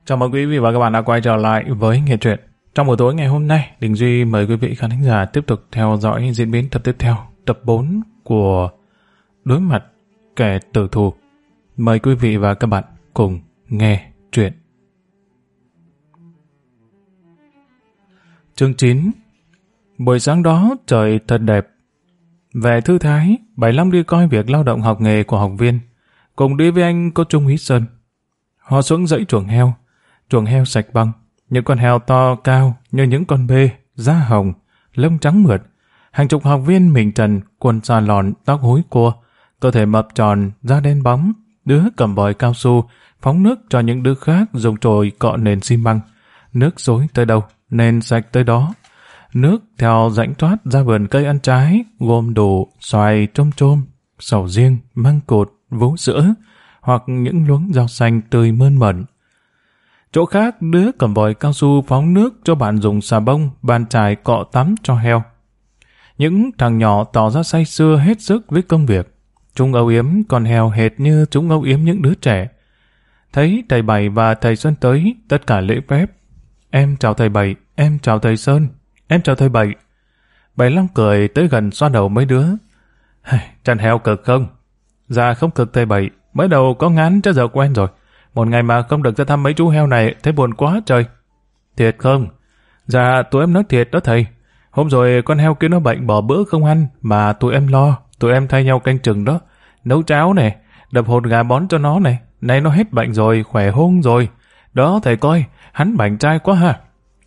Chào mừng quý vị và các bạn đã quay trở lại với Nghe Truyện. Trong buổi tối ngày hôm nay, Đình Duy mời quý vị khán thính giả tiếp tục theo dõi diễn biến tập tiếp theo, tập 4 của Đối mặt kẻ tử thù. Mời quý vị và các bạn cùng nghe truyện. Chương 9. Buổi sáng đó trời thật đẹp. Về thư thái, Bảy Long đi coi việc lao động học nghề của học viên. Cùng đi với anh có Trung úy Sơn. Họ xuống dãy chuồng heo sạch băng, những con heo to cao như những con bê, da hồng, lông trắng mượt. Hàng chục học viên mình trần, quần xà lòn, tóc húi cua, cơ thể mập tròn, da đen bóng, đứa cầm vòi cao su, phóng nước cho những đứa khác dùng chổi cọ nền xi măng. Nước xối tới đâu, nền sạch tới đó. Nước theo rãnh thoát ra vườn cây ăn trái, gồm đủ, xoài, trôm trôm, sầu riêng, măng cụt, vú sữa, hoặc những luống rau xanh tươi mơn mởn. Chỗ khác, đứa cầm vòi cao su phóng nước cho bạn dùng xà bông, bàn chải cọ tắm cho heo. Những thằng nhỏ tỏ ra say sưa hết sức với công việc. Chúng âu yếm con heo hệt như chúng âu yếm những đứa trẻ. Thấy thầy Bảy và thầy Sơn tới, tất cả lễ phép. Em chào thầy Bảy, em chào thầy Sơn, em chào thầy Bảy. Bảy Long cười tới gần xoa đầu mấy đứa. Chăn heo cực không? Dạ không cực thầy Bảy, mới đầu có ngán cho giờ quen rồi. Một ngày mà không được ra thăm mấy chú heo này, thấy buồn quá trời. Thiệt không? Dạ, tụi em nói thiệt đó thầy. Hôm rồi con heo kia nó bệnh bỏ bữa không ăn, mà tụi em lo, tụi em thay nhau canh chừng đó. Nấu cháo này, đập hột gà bón cho nó này. Nay nó hết bệnh rồi, khỏe hôn rồi. Đó thầy coi, hắn bảnh trai quá ha.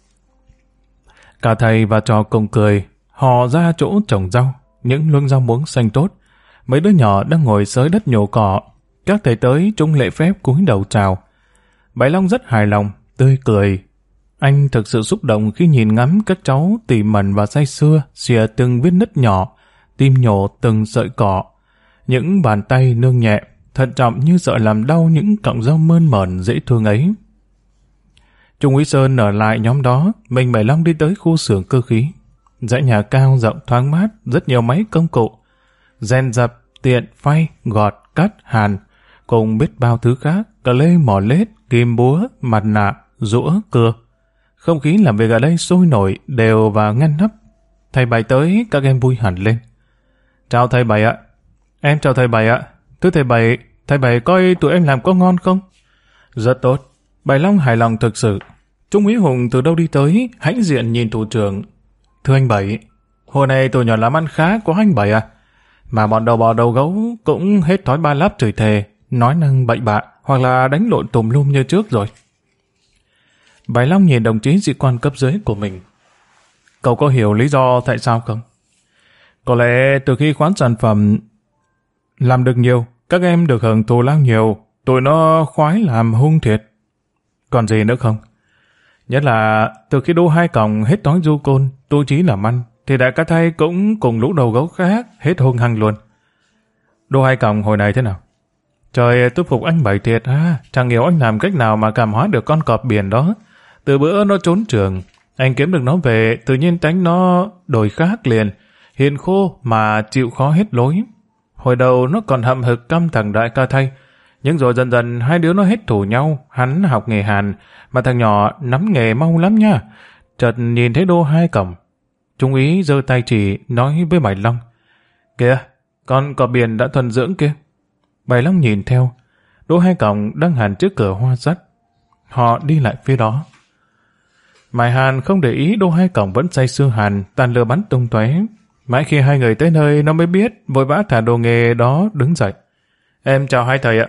Cả thầy và trò cùng cười, họ ra chỗ trồng rau, những luống rau muống xanh tốt. Mấy đứa nhỏ đang ngồi xới đất nhổ cỏ. Các thầy tới chúng lễ phép cúi đầu chào. Bảy Long rất hài lòng, tươi cười. Anh thực sự xúc động khi nhìn ngắm các cháu tỉ mẩn và say sưa, xìa từng vết nứt nhỏ, tim nhổ từng sợi cỏ. Những bàn tay nương nhẹ, thận trọng như sợ làm đau những cọng rau mơn mởn dễ thương ấy. Trung úy Sơn ở lại nhóm đó, mình Bảy Long đi tới khu xưởng cơ khí. Dãy nhà cao rộng thoáng mát, rất nhiều máy công cụ. Rèn dập, tiện, phay, gọt, cắt, hàn, cùng biết bao thứ khác, cà lê, mỏ lết, kim búa, mặt nạ, rũa, cưa. Không khí làm việc ở đây sôi nổi, đều và ngăn nắp. Thầy Bảy tới, các em vui hẳn lên. Chào thầy Bảy ạ. Em chào thầy Bảy ạ. Thưa thầy Bảy coi tụi em làm có ngon không? Rất tốt. Bảy Long hài lòng thực sự. Trung úy Hùng từ đâu đi tới, hãnh diện nhìn thủ trưởng. Thưa anh Bảy, hồi này tụi nhỏ làm ăn khá quá anh Bảy à. Mà bọn đầu bò đầu gấu cũng hết thói ba láp chửi thề, nói năng bậy bạ, hoặc là đánh lộn tùm lum như trước rồi. Bảy Long nhìn đồng chí sĩ quan cấp dưới của mình. Cậu có hiểu lý do tại sao không? Có lẽ từ khi khoán sản phẩm làm được nhiều, các em được hưởng thù lao nhiều, tụi nó khoái làm hung thiệt. Còn gì nữa không? Nhất là từ khi Đô Hai Còng hết đói du côn, tu chí làm ăn, thì đại ca Thay cũng cùng lũ đầu gấu khác hết hung hăng luôn. Đô Hai Còng hồi này thế nào? Trời, tôi phục anh Bảy thiệt ha, chẳng hiểu anh làm cách nào mà cảm hóa được con cọp biển đó. Từ bữa nó trốn trường, anh kiếm được nó về, tự nhiên tánh nó đổi khác liền, hiền khô mà chịu khó hết lối. Hồi đầu nó còn hậm hực căm thằng đại ca Thay, nhưng rồi dần dần hai đứa nó hết thù nhau, hắn học nghề hàn, mà thằng nhỏ nắm nghề mau lắm nha. Chợt nhìn thấy Đô Hai Còng, Trung úy giơ tay chỉ nói với Bảy Long. Kìa, con cọp biển đã thuần dưỡng kia. Bảy Long nhìn theo, Đô Hai Còng đang hàn trước cửa hoa sắt. Họ đi lại phía đó. Mải hàn không để ý Đô Hai Còng vẫn say sưa hàn, tàn lửa bắn tung tóe. Mãi khi hai người tới nơi nó mới biết, vội vã thả đồ nghề đó đứng dậy. Em chào hai thầy ạ.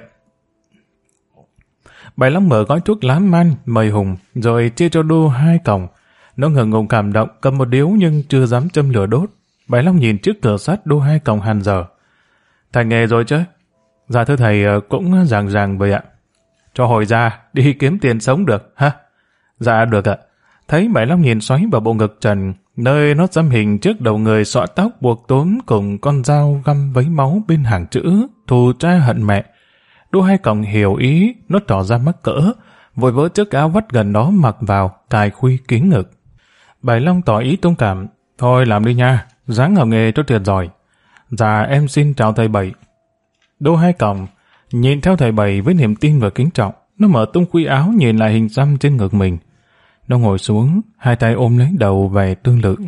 Bảy Long mở gói thuốc lá man mời Hùng, rồi chia cho Đô Hai Còng. Nó ngừng ngùng cảm động, cầm một điếu nhưng chưa dám châm lửa đốt. Bảy Long nhìn trước cửa sắt Đô Hai Còng hàn dở. Thành nghề rồi chứ? Dạ thưa thầy, cũng ràng vậy ạ. Cho hồi ra, đi kiếm tiền sống được, ha? Dạ được ạ. Thấy Bảy Long nhìn xoáy vào bộ ngực trần, nơi nó xăm hình trước đầu người xõa tóc buộc túm cùng con dao găm vấy máu bên hàng chữ thù cha hận mẹ. Đô Hai Còng hiểu ý, nó tỏ ra mắc cỡ, vội vỡ chiếc áo vắt gần đó mặc vào, cài khuy kín ngực. Bảy Long tỏ ý thông cảm. Thôi làm đi nha, ráng học nghề cho tuyệt giỏi. Dạ em xin chào thầy Bảy. Đô Hai Còng nhìn theo thầy Bảy với niềm tin và kính trọng. Nó mở tung khuy áo nhìn lại hình xăm trên ngực mình. Nó ngồi xuống, hai tay ôm lấy đầu về tương lượng.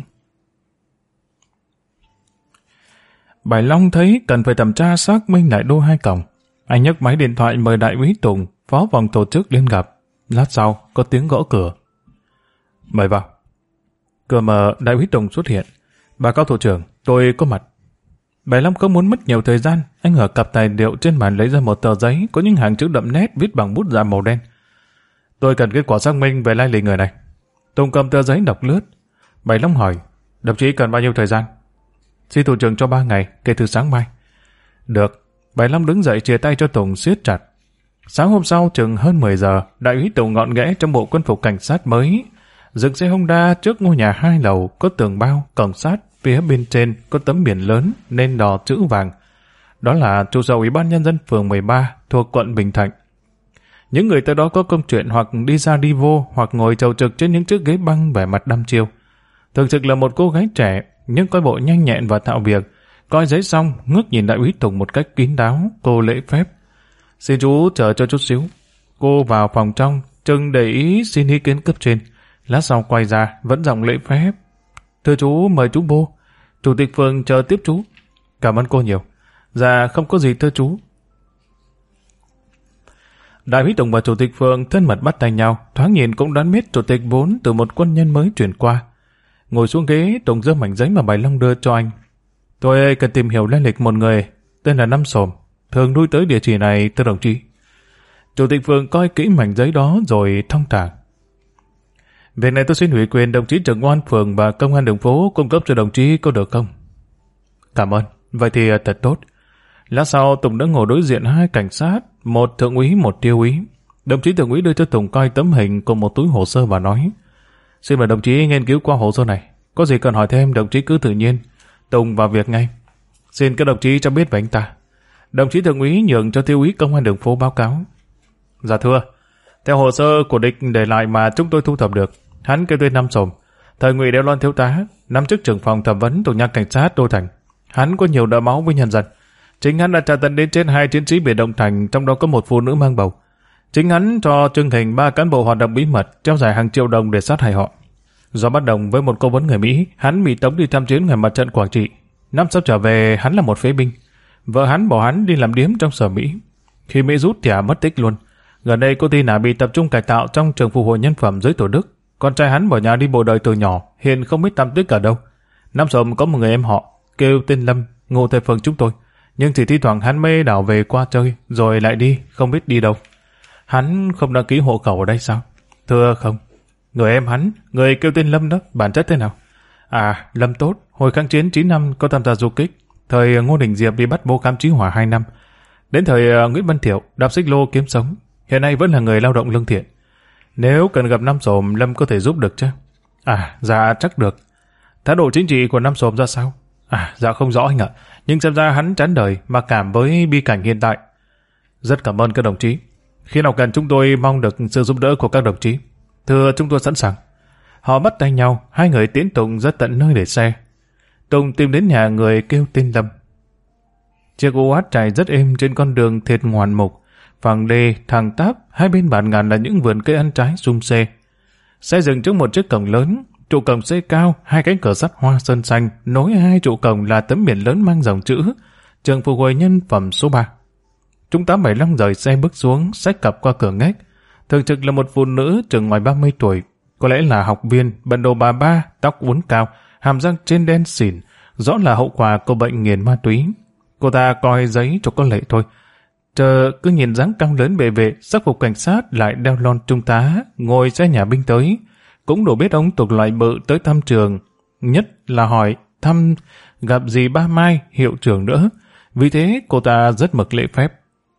Bảy Long thấy cần phải thẩm tra xác minh lại đô hai cổng. Anh nhấc máy điện thoại mời đại úy Tùng, phó phòng tổ chức lên gặp. Lát sau, có tiếng gõ cửa. Mời vào. Cửa mở, đại úy Tùng xuất hiện. Bà Cao thủ trưởng, tôi có mặt. Bảy Long không muốn mất nhiều thời gian. Anh ở cặp tài liệu trên bàn lấy ra một tờ giấy có những hàng chữ đậm nét viết bằng bút dạ màu đen. Tôi cần kết quả xác minh về lai lịch người này. Tùng cầm tờ giấy đọc lướt. Bảy Long hỏi, đồng chí cần bao nhiêu thời gian? Xin thủ trưởng cho 3 ngày, kể từ sáng mai. Được. Bảy Long đứng dậy chia tay cho Tùng siết chặt. Sáng hôm sau chừng hơn 10 giờ, đại úy Tùng gọn ghẽ trong bộ quân phục cảnh sát mới, dừng xe Honda trước ngôi nhà 2 lầu có tường bao, cổng sát, phía bên trên có tấm biển lớn nên đỏ chữ vàng. Đó là trụ sở Ủy ban Nhân dân phường 13 thuộc quận Bình Thạnh. Những người tới đó có công chuyện hoặc đi ra đi vô hoặc ngồi chầu trực trên những chiếc ghế băng vẻ mặt đăm chiêu. Thực sự là một cô gái trẻ nhưng coi bộ nhanh nhẹn và thạo việc. Coi giấy xong, ngước nhìn đại úy Tùng một cách kín đáo, cô lễ phép. Xin chú chờ cho chút xíu. Cô vào phòng trong, chừng để ý xin ý kiến cấp trên. Lát sau quay ra, vẫn giọng lễ phép. Thưa chú, mời chú vô. Chủ tịch phường chờ tiếp chú. Cảm ơn cô nhiều. Dạ, không có gì thưa chú. Đại úy Tùng và chủ tịch phường thân mật bắt tay nhau, thoáng nhìn cũng đoán biết chủ tịch vốn từ một quân nhân mới chuyển qua. Ngồi xuống ghế, Tùng giơ mảnh giấy mà Bảy Long đưa cho anh. Tôi cần tìm hiểu lai lịch một người, tên là Năm Xồm, thường lui tới địa chỉ này, thưa đồng chí. Chủ tịch phường coi kỹ mảnh giấy đó rồi thong thả. Việc này tôi xin ủy quyền đồng chí trưởng quan phường và công an đường phố cung cấp cho đồng chí có được không? Cảm ơn, vậy thì thật tốt. Lát sau Tùng đã ngồi đối diện hai cảnh sát, một thượng úy, một tiêu úy. Đồng chí thượng úy đưa cho Tùng coi tấm hình cùng một túi hồ sơ và nói: Xin mời đồng chí nghiên cứu qua hồ sơ này. Có gì cần hỏi thêm, đồng chí cứ tự nhiên. Tùng vào việc ngay. Xin các đồng chí cho biết về anh ta. Đồng chí thượng úy nhường cho tiêu úy công an đường phố báo cáo. Dạ thưa, theo hồ sơ của địch để lại mà chúng tôi thu thập được, hắn kêu tên Năm Xồm, thời Ngụy Đeo Loan thiếu tá, năm chức trưởng phòng thẩm vấn tổ nhạc cảnh sát Đô Thành. Hắn có nhiều nợ máu với nhân dân. Chính hắn đã tra tấn đến trên 2 chiến sĩ biệt động thành, trong đó có một phụ nữ mang bầu. Chính hắn cho trưng hình 3 cán bộ hoạt động bí mật, treo giải hàng triệu đồng để sát hại họ. Do bất đồng với một cố vấn người Mỹ, hắn bị tống đi tham chiến ngoài mặt trận Quảng Trị. Năm sau trở về, hắn là một phế binh. Vợ hắn bỏ hắn đi làm điếm trong sở Mỹ. Khi Mỹ rút thì mất tích luôn. Gần đây cô Tina bị tập trung cải tạo trong trường phục hồi nhân phẩm dưới Tổ Đức. Con trai hắn bỏ nhà đi bộ đời từ nhỏ, hiện không biết tăm tích ở đâu. Năm Xồm có một người em họ, kêu tên Lâm, ngụ tại phường chúng tôi. Nhưng chỉ thi thoảng hắn mê đảo về qua chơi, rồi lại đi, không biết đi đâu. Hắn không đăng ký hộ khẩu ở đây sao? Thưa không. Người em hắn, người kêu tên Lâm đó, bản chất thế nào? À, Lâm tốt, hồi kháng chiến 9 năm có tham gia du kích. Thời Ngô Đình Diệp bị bắt bố khám chí hỏa 2 năm. Đến thời Nguyễn Văn Thiệu đạp xích lô kiếm sống. Hiện nay vẫn là người lao động lương thiện. Nếu cần gặp Năm Xồm, Lâm có thể giúp được chứ? À, dạ chắc được. Thái độ chính trị của Năm Xồm ra sao? À, dạ không rõ anh ạ. Nhưng xem ra hắn chán đời, mặc cảm với bi cảnh hiện tại. Rất cảm ơn các đồng chí. Khi nào cần chúng tôi mong được sự giúp đỡ của các đồng chí. Thưa, chúng tôi sẵn sàng. Họ bắt tay nhau, hai người tiễn Tùng ra tận nơi để xe. Tùng tìm đến nhà người kêu tên Lâm. Chiếc ô hát chạy rất êm trên con đường thiệt ngoằn mục, phẳng lề, thẳng tắp, hai bên bản ngàn là những vườn cây ăn trái sum xê. Xe dừng trước một chiếc cổng lớn, trụ cổng xây cao, hai cánh cửa sắt hoa sơn xanh, nối hai trụ cổng là tấm biển lớn mang dòng chữ Trường Phục hồi nhân phẩm số 3. Trung tá Bảy Long rời xe bước xuống, xách cặp qua cửa ngách. Thường trực là một phụ nữ chừng ngoài 30 tuổi, có lẽ là học viên, bận đồ bà ba, tóc uốn cao, hàm răng trên đen xỉn, rõ là hậu quả của bệnh nghiện ma túy. Cô ta coi giấy cho có lệ thôi. Chờ cứ nhìn dáng căng lớn bề vệ, sắc phục cảnh sát lại đeo lon trung tá, ngồi xe nhà binh tới. Cũng đủ biết ông thuộc loại bự tới thăm trường. Nhất là hỏi thăm gặp dì Ba Mai, hiệu trưởng nữa. Vì thế cô ta rất mực lễ phép.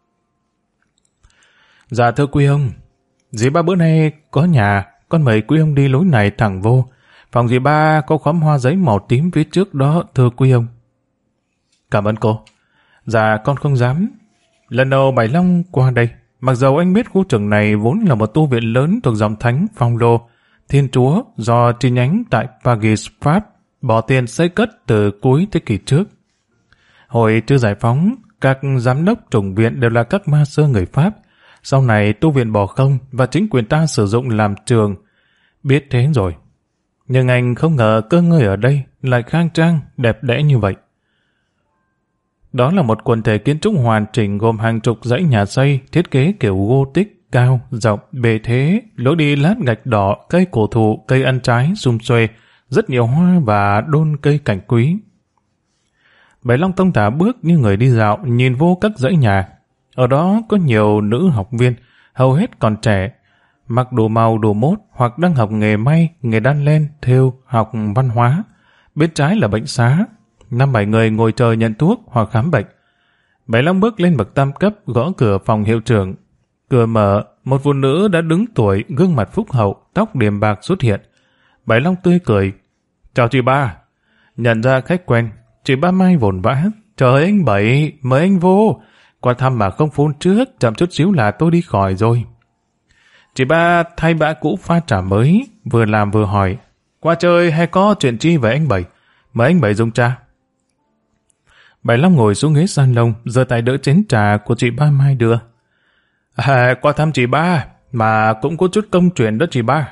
Dạ thưa quý ông, dì Ba bữa nay có nhà, con mời quý ông đi lối này thẳng vô. Phòng dì Ba có khóm hoa giấy màu tím phía trước đó, thưa quý ông. Cảm ơn cô. Dạ con không dám. Lần đầu Bảy Long qua đây, mặc dầu anh biết khu trường này vốn là một tu viện lớn thuộc dòng thánh Phong Lô, Thiên Chúa do chi nhánh tại Paris, Pháp, bỏ tiền xây cất từ cuối thế kỷ trước. Hồi chưa giải phóng, các giám đốc chủng viện đều là các ma sơ người Pháp. Sau này tu viện bỏ không và chính quyền ta sử dụng làm trường. Biết thế rồi. Nhưng anh không ngờ cơ ngơi ở đây lại khang trang, đẹp đẽ như vậy. Đó là một quần thể kiến trúc hoàn chỉnh gồm hàng chục dãy nhà xây thiết kế kiểu Gothic, cao, rộng, bề thế, lối đi lát gạch đỏ, cây cổ thụ, cây ăn trái, sum xuê, rất nhiều hoa và đôn cây cảnh quý. Bảy Long tông thả bước như người đi dạo, nhìn vô các dãy nhà. Ở đó có nhiều nữ học viên, hầu hết còn trẻ, mặc đủ màu đủ mốt hoặc đang học nghề may, nghề đan len, thêu, học văn hóa. Bên trái là bệnh xá, 5-7 người ngồi chờ nhận thuốc hoặc khám bệnh. Bảy Long bước lên bậc tam cấp, gõ cửa phòng hiệu trưởng. Cửa mở, một phụ nữ đã đứng tuổi, gương mặt phúc hậu, tóc điểm bạc xuất hiện. Bảy Long tươi cười. Chào chị ba. Nhận ra khách quen, chị ba Mai vồn vã. Trời anh Bảy, mời anh vô. Qua thăm mà không phone trước, chậm chút xíu là tôi đi khỏi rồi. Chị ba thay bã cũ pha trà mới, vừa làm vừa hỏi. Qua chơi hay có chuyện chi với anh Bảy? Mời anh Bảy dùng trà. Bảy Long ngồi xuống ghế salon, giơ tay đỡ chén trà của chị ba Mai đưa. Qua thăm chị ba, mà cũng có chút công chuyện đó chị ba.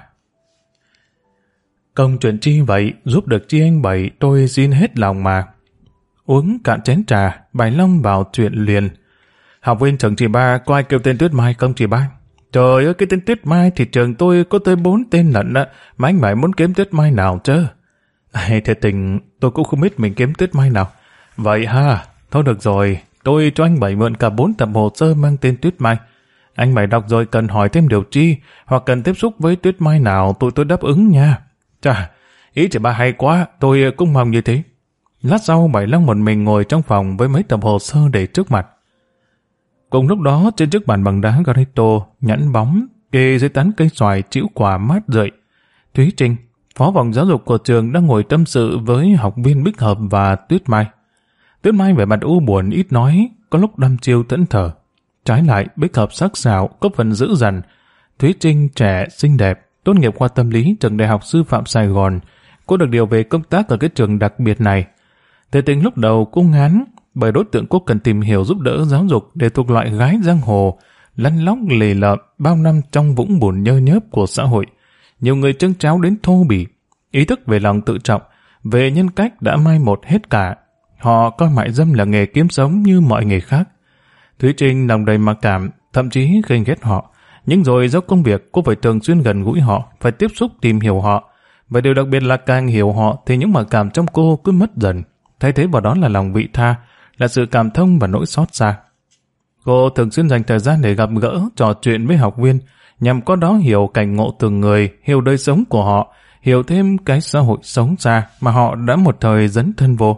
Công chuyện chi vậy, giúp được chi anh Bảy, tôi xin hết lòng mà. Uống cạn chén trà, Bảy Long vào chuyện liền. Học viên trường chị ba, có ai kêu tên Tuyết Mai không chị ba? Trời ơi, cái tên Tuyết Mai thì trường tôi có tới 4 tên lận á, mà anh Bảy muốn kiếm Tuyết Mai nào chứ? Thiệt tình, tôi cũng không biết mình kiếm Tuyết Mai nào. Vậy ha, thôi được rồi, tôi cho anh Bảy mượn cả 4 tập hồ sơ mang tên Tuyết Mai. Anh Bảy đọc rồi cần hỏi thêm điều chi, hoặc cần tiếp xúc với Tuyết Mai nào tụi tôi đáp ứng nha. Chà, ý chị ba hay quá, tôi cũng mong như thế. Lát sau Bảy Long một mình ngồi trong phòng với mấy tập hồ sơ để trước mặt. Cùng lúc đó trên chiếc bàn bằng đá granito nhẵn bóng, kê dưới tán cây xoài chĩu quả mát rượi, Thúy Trinh, phó phòng giáo dục của trường đang ngồi tâm sự với học viên Bích Hợp và Tuyết Mai. Tuyết Mai vẻ mặt u buồn ít nói, có lúc đăm chiêu thẫn thờ. Trái lại Bích Hợp sắc sảo, có phần dữ dằn. Thúy Trinh trẻ, xinh đẹp, tốt nghiệp khoa tâm lý trường Đại học Sư phạm Sài Gòn. Cô được điều về công tác ở cái trường đặc biệt này. Thế tình lúc đầu cô ngán, bởi đối tượng cô cần tìm hiểu giúp đỡ giáo dục để thuộc loại gái giang hồ, lăn lóc lì lợm bao năm trong vũng bùn nhơ nhớp của xã hội. Nhiều người trâng tráo đến thô bỉ, ý thức về lòng tự trọng, về nhân cách đã mai một hết cả. Họ coi mại dâm là nghề kiếm sống như mọi nghề khác. Thúy Trinh lòng đầy mặc cảm, thậm chí ghen ghét họ. Nhưng rồi do công việc, cô phải thường xuyên gần gũi họ, phải tiếp xúc tìm hiểu họ. Và điều đặc biệt là càng hiểu họ thì những mặc cảm trong cô cứ mất dần. Thay thế vào đó là lòng vị tha, là sự cảm thông và nỗi xót xa. Cô thường xuyên dành thời gian để gặp gỡ, trò chuyện với học viên, nhằm có đó hiểu cảnh ngộ từng người, hiểu đời sống của họ, hiểu thêm cái xã hội sống xa mà họ đã một thời dấn thân vô.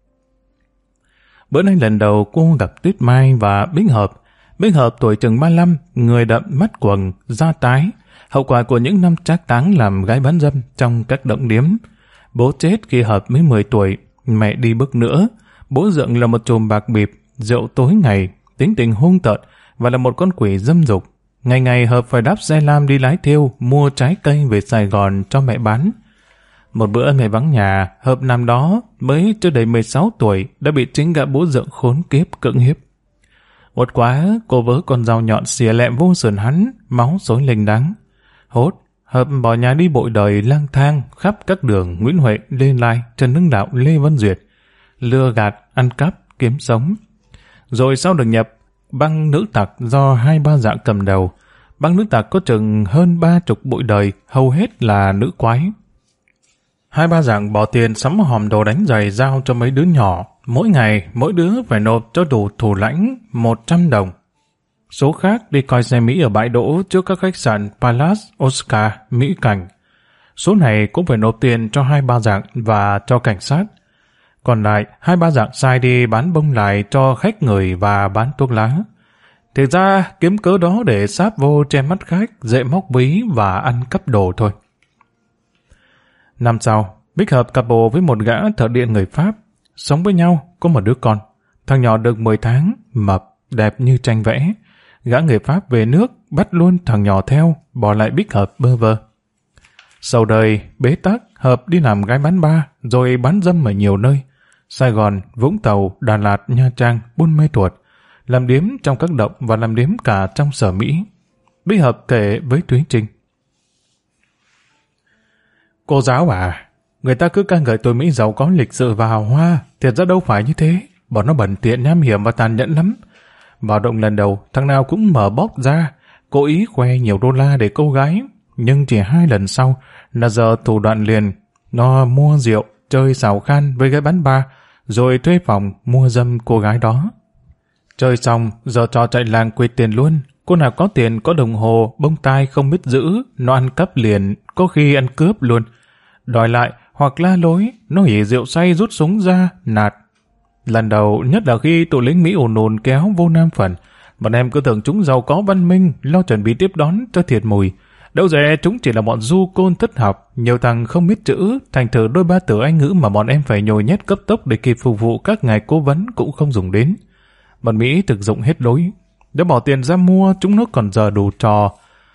Bữa nay lần đầu cô gặp Tuyết Mai và Bích Hợp. Bích Hợp tuổi chừng 35, người đậm mắt quầng, da tái, hậu quả của những năm trác táng làm gái bán dâm trong các động điếm. Bố chết khi Hợp mới 10 tuổi, mẹ đi bước nữa. Bố Dượng là một chùm bạc bịp, rượu tối ngày, tính tình hung tợn và là một con quỷ dâm dục. Ngày ngày Hợp phải đáp xe lam đi lái thiêu, mua trái cây về Sài Gòn cho mẹ bán. Một bữa mẹ vắng nhà, Hợp năm đó mới chưa đầy 16 tuổi đã bị chính gã bố Dượng khốn kiếp cưỡng hiếp. Uất quá, cô vớ con dao nhọn xìa lẹm vô sườn hắn, máu xối lênh đắng. Hốt, Hợp bỏ nhà đi bội đời lang thang khắp các đường Nguyễn Huệ, Lê Lai, Trần Hưng Đạo, Lê Văn Duyệt, lừa gạt, ăn cắp, kiếm sống. Rồi sau được nhập băng nữ tặc do 2-3 dạ cầm đầu. Băng nữ tặc có chừng hơn 30 bội đời, hầu hết là nữ quái. 2-3 dạng bỏ tiền sắm hòm đồ đánh giày giao cho mấy đứa nhỏ. Mỗi ngày, mỗi đứa phải nộp cho đủ thủ lãnh 100 đồng. Số khác đi coi xe Mỹ ở bãi đỗ trước các khách sạn Palace, Oscar, Mỹ Cảnh. Số này cũng phải nộp tiền cho 2-3 dạng và cho cảnh sát. Còn lại, 2-3 dạng sai đi bán bông lại cho khách người và bán thuốc lá. Thực ra, kiếm cớ đó để sáp vô che mắt khách, dễ móc ví và ăn cắp đồ thôi. Năm sau, Bích Hợp cặp bồ với một gã thợ điện người Pháp. Sống với nhau, có một đứa con. Thằng nhỏ được 10 tháng, mập, đẹp như tranh vẽ. Gã người Pháp về nước, bắt luôn thằng nhỏ theo, bỏ lại Bích Hợp bơ vơ. Sau đời, bế tắc, Hợp đi làm gái bán bar, rồi bán dâm ở nhiều nơi. Sài Gòn, Vũng Tàu, Đà Lạt, Nha Trang, Buôn Mê Thuột. làm điếm trong các động và làm điếm cả trong sở Mỹ. Bí Hợp kể với Thúy Trinh. Cô giáo à, người ta cứ ca ngợi tuổi Mỹ giàu có lịch sự và hào hoa, thiệt ra đâu phải như thế. Bọn nó bẩn tiện, nham hiểm và tàn nhẫn lắm. Vào động lần đầu, thằng nào cũng mở bóp ra, cố ý khoe nhiều đô la để câu gái. Nhưng chỉ 2 lần sau là giờ thủ đoạn liền. Nó mua rượu, chơi xào khan với gái bán bar, rồi thuê phòng mua dâm cô gái đó. Chơi xong, giờ trò chạy làng quỵt tiền luôn. Cô nào có tiền, có đồng hồ, bông tai không biết giữ, nó ăn cắp liền, có khi ăn cướp luôn. Đòi lại hoặc la lối, nó hỉ rượu say rút súng ra, nạt. Lần đầu, nhất là khi tụi lính Mỹ ồn ồn kéo vô Nam Phần, bọn em cứ tưởng chúng giàu có văn minh, lo chuẩn bị tiếp đón cho thiệt mùi. Đâu dè chúng chỉ là bọn du côn thất học, nhiều thằng không biết chữ, thành thử đôi ba từ Anh ngữ mà bọn em phải nhồi nhét cấp tốc để kịp phục vụ các ngày cố vấn cũng không dùng đến. Bọn Mỹ thực dụng hết lối. Để bỏ tiền ra mua, chúng nó còn giờ đủ trò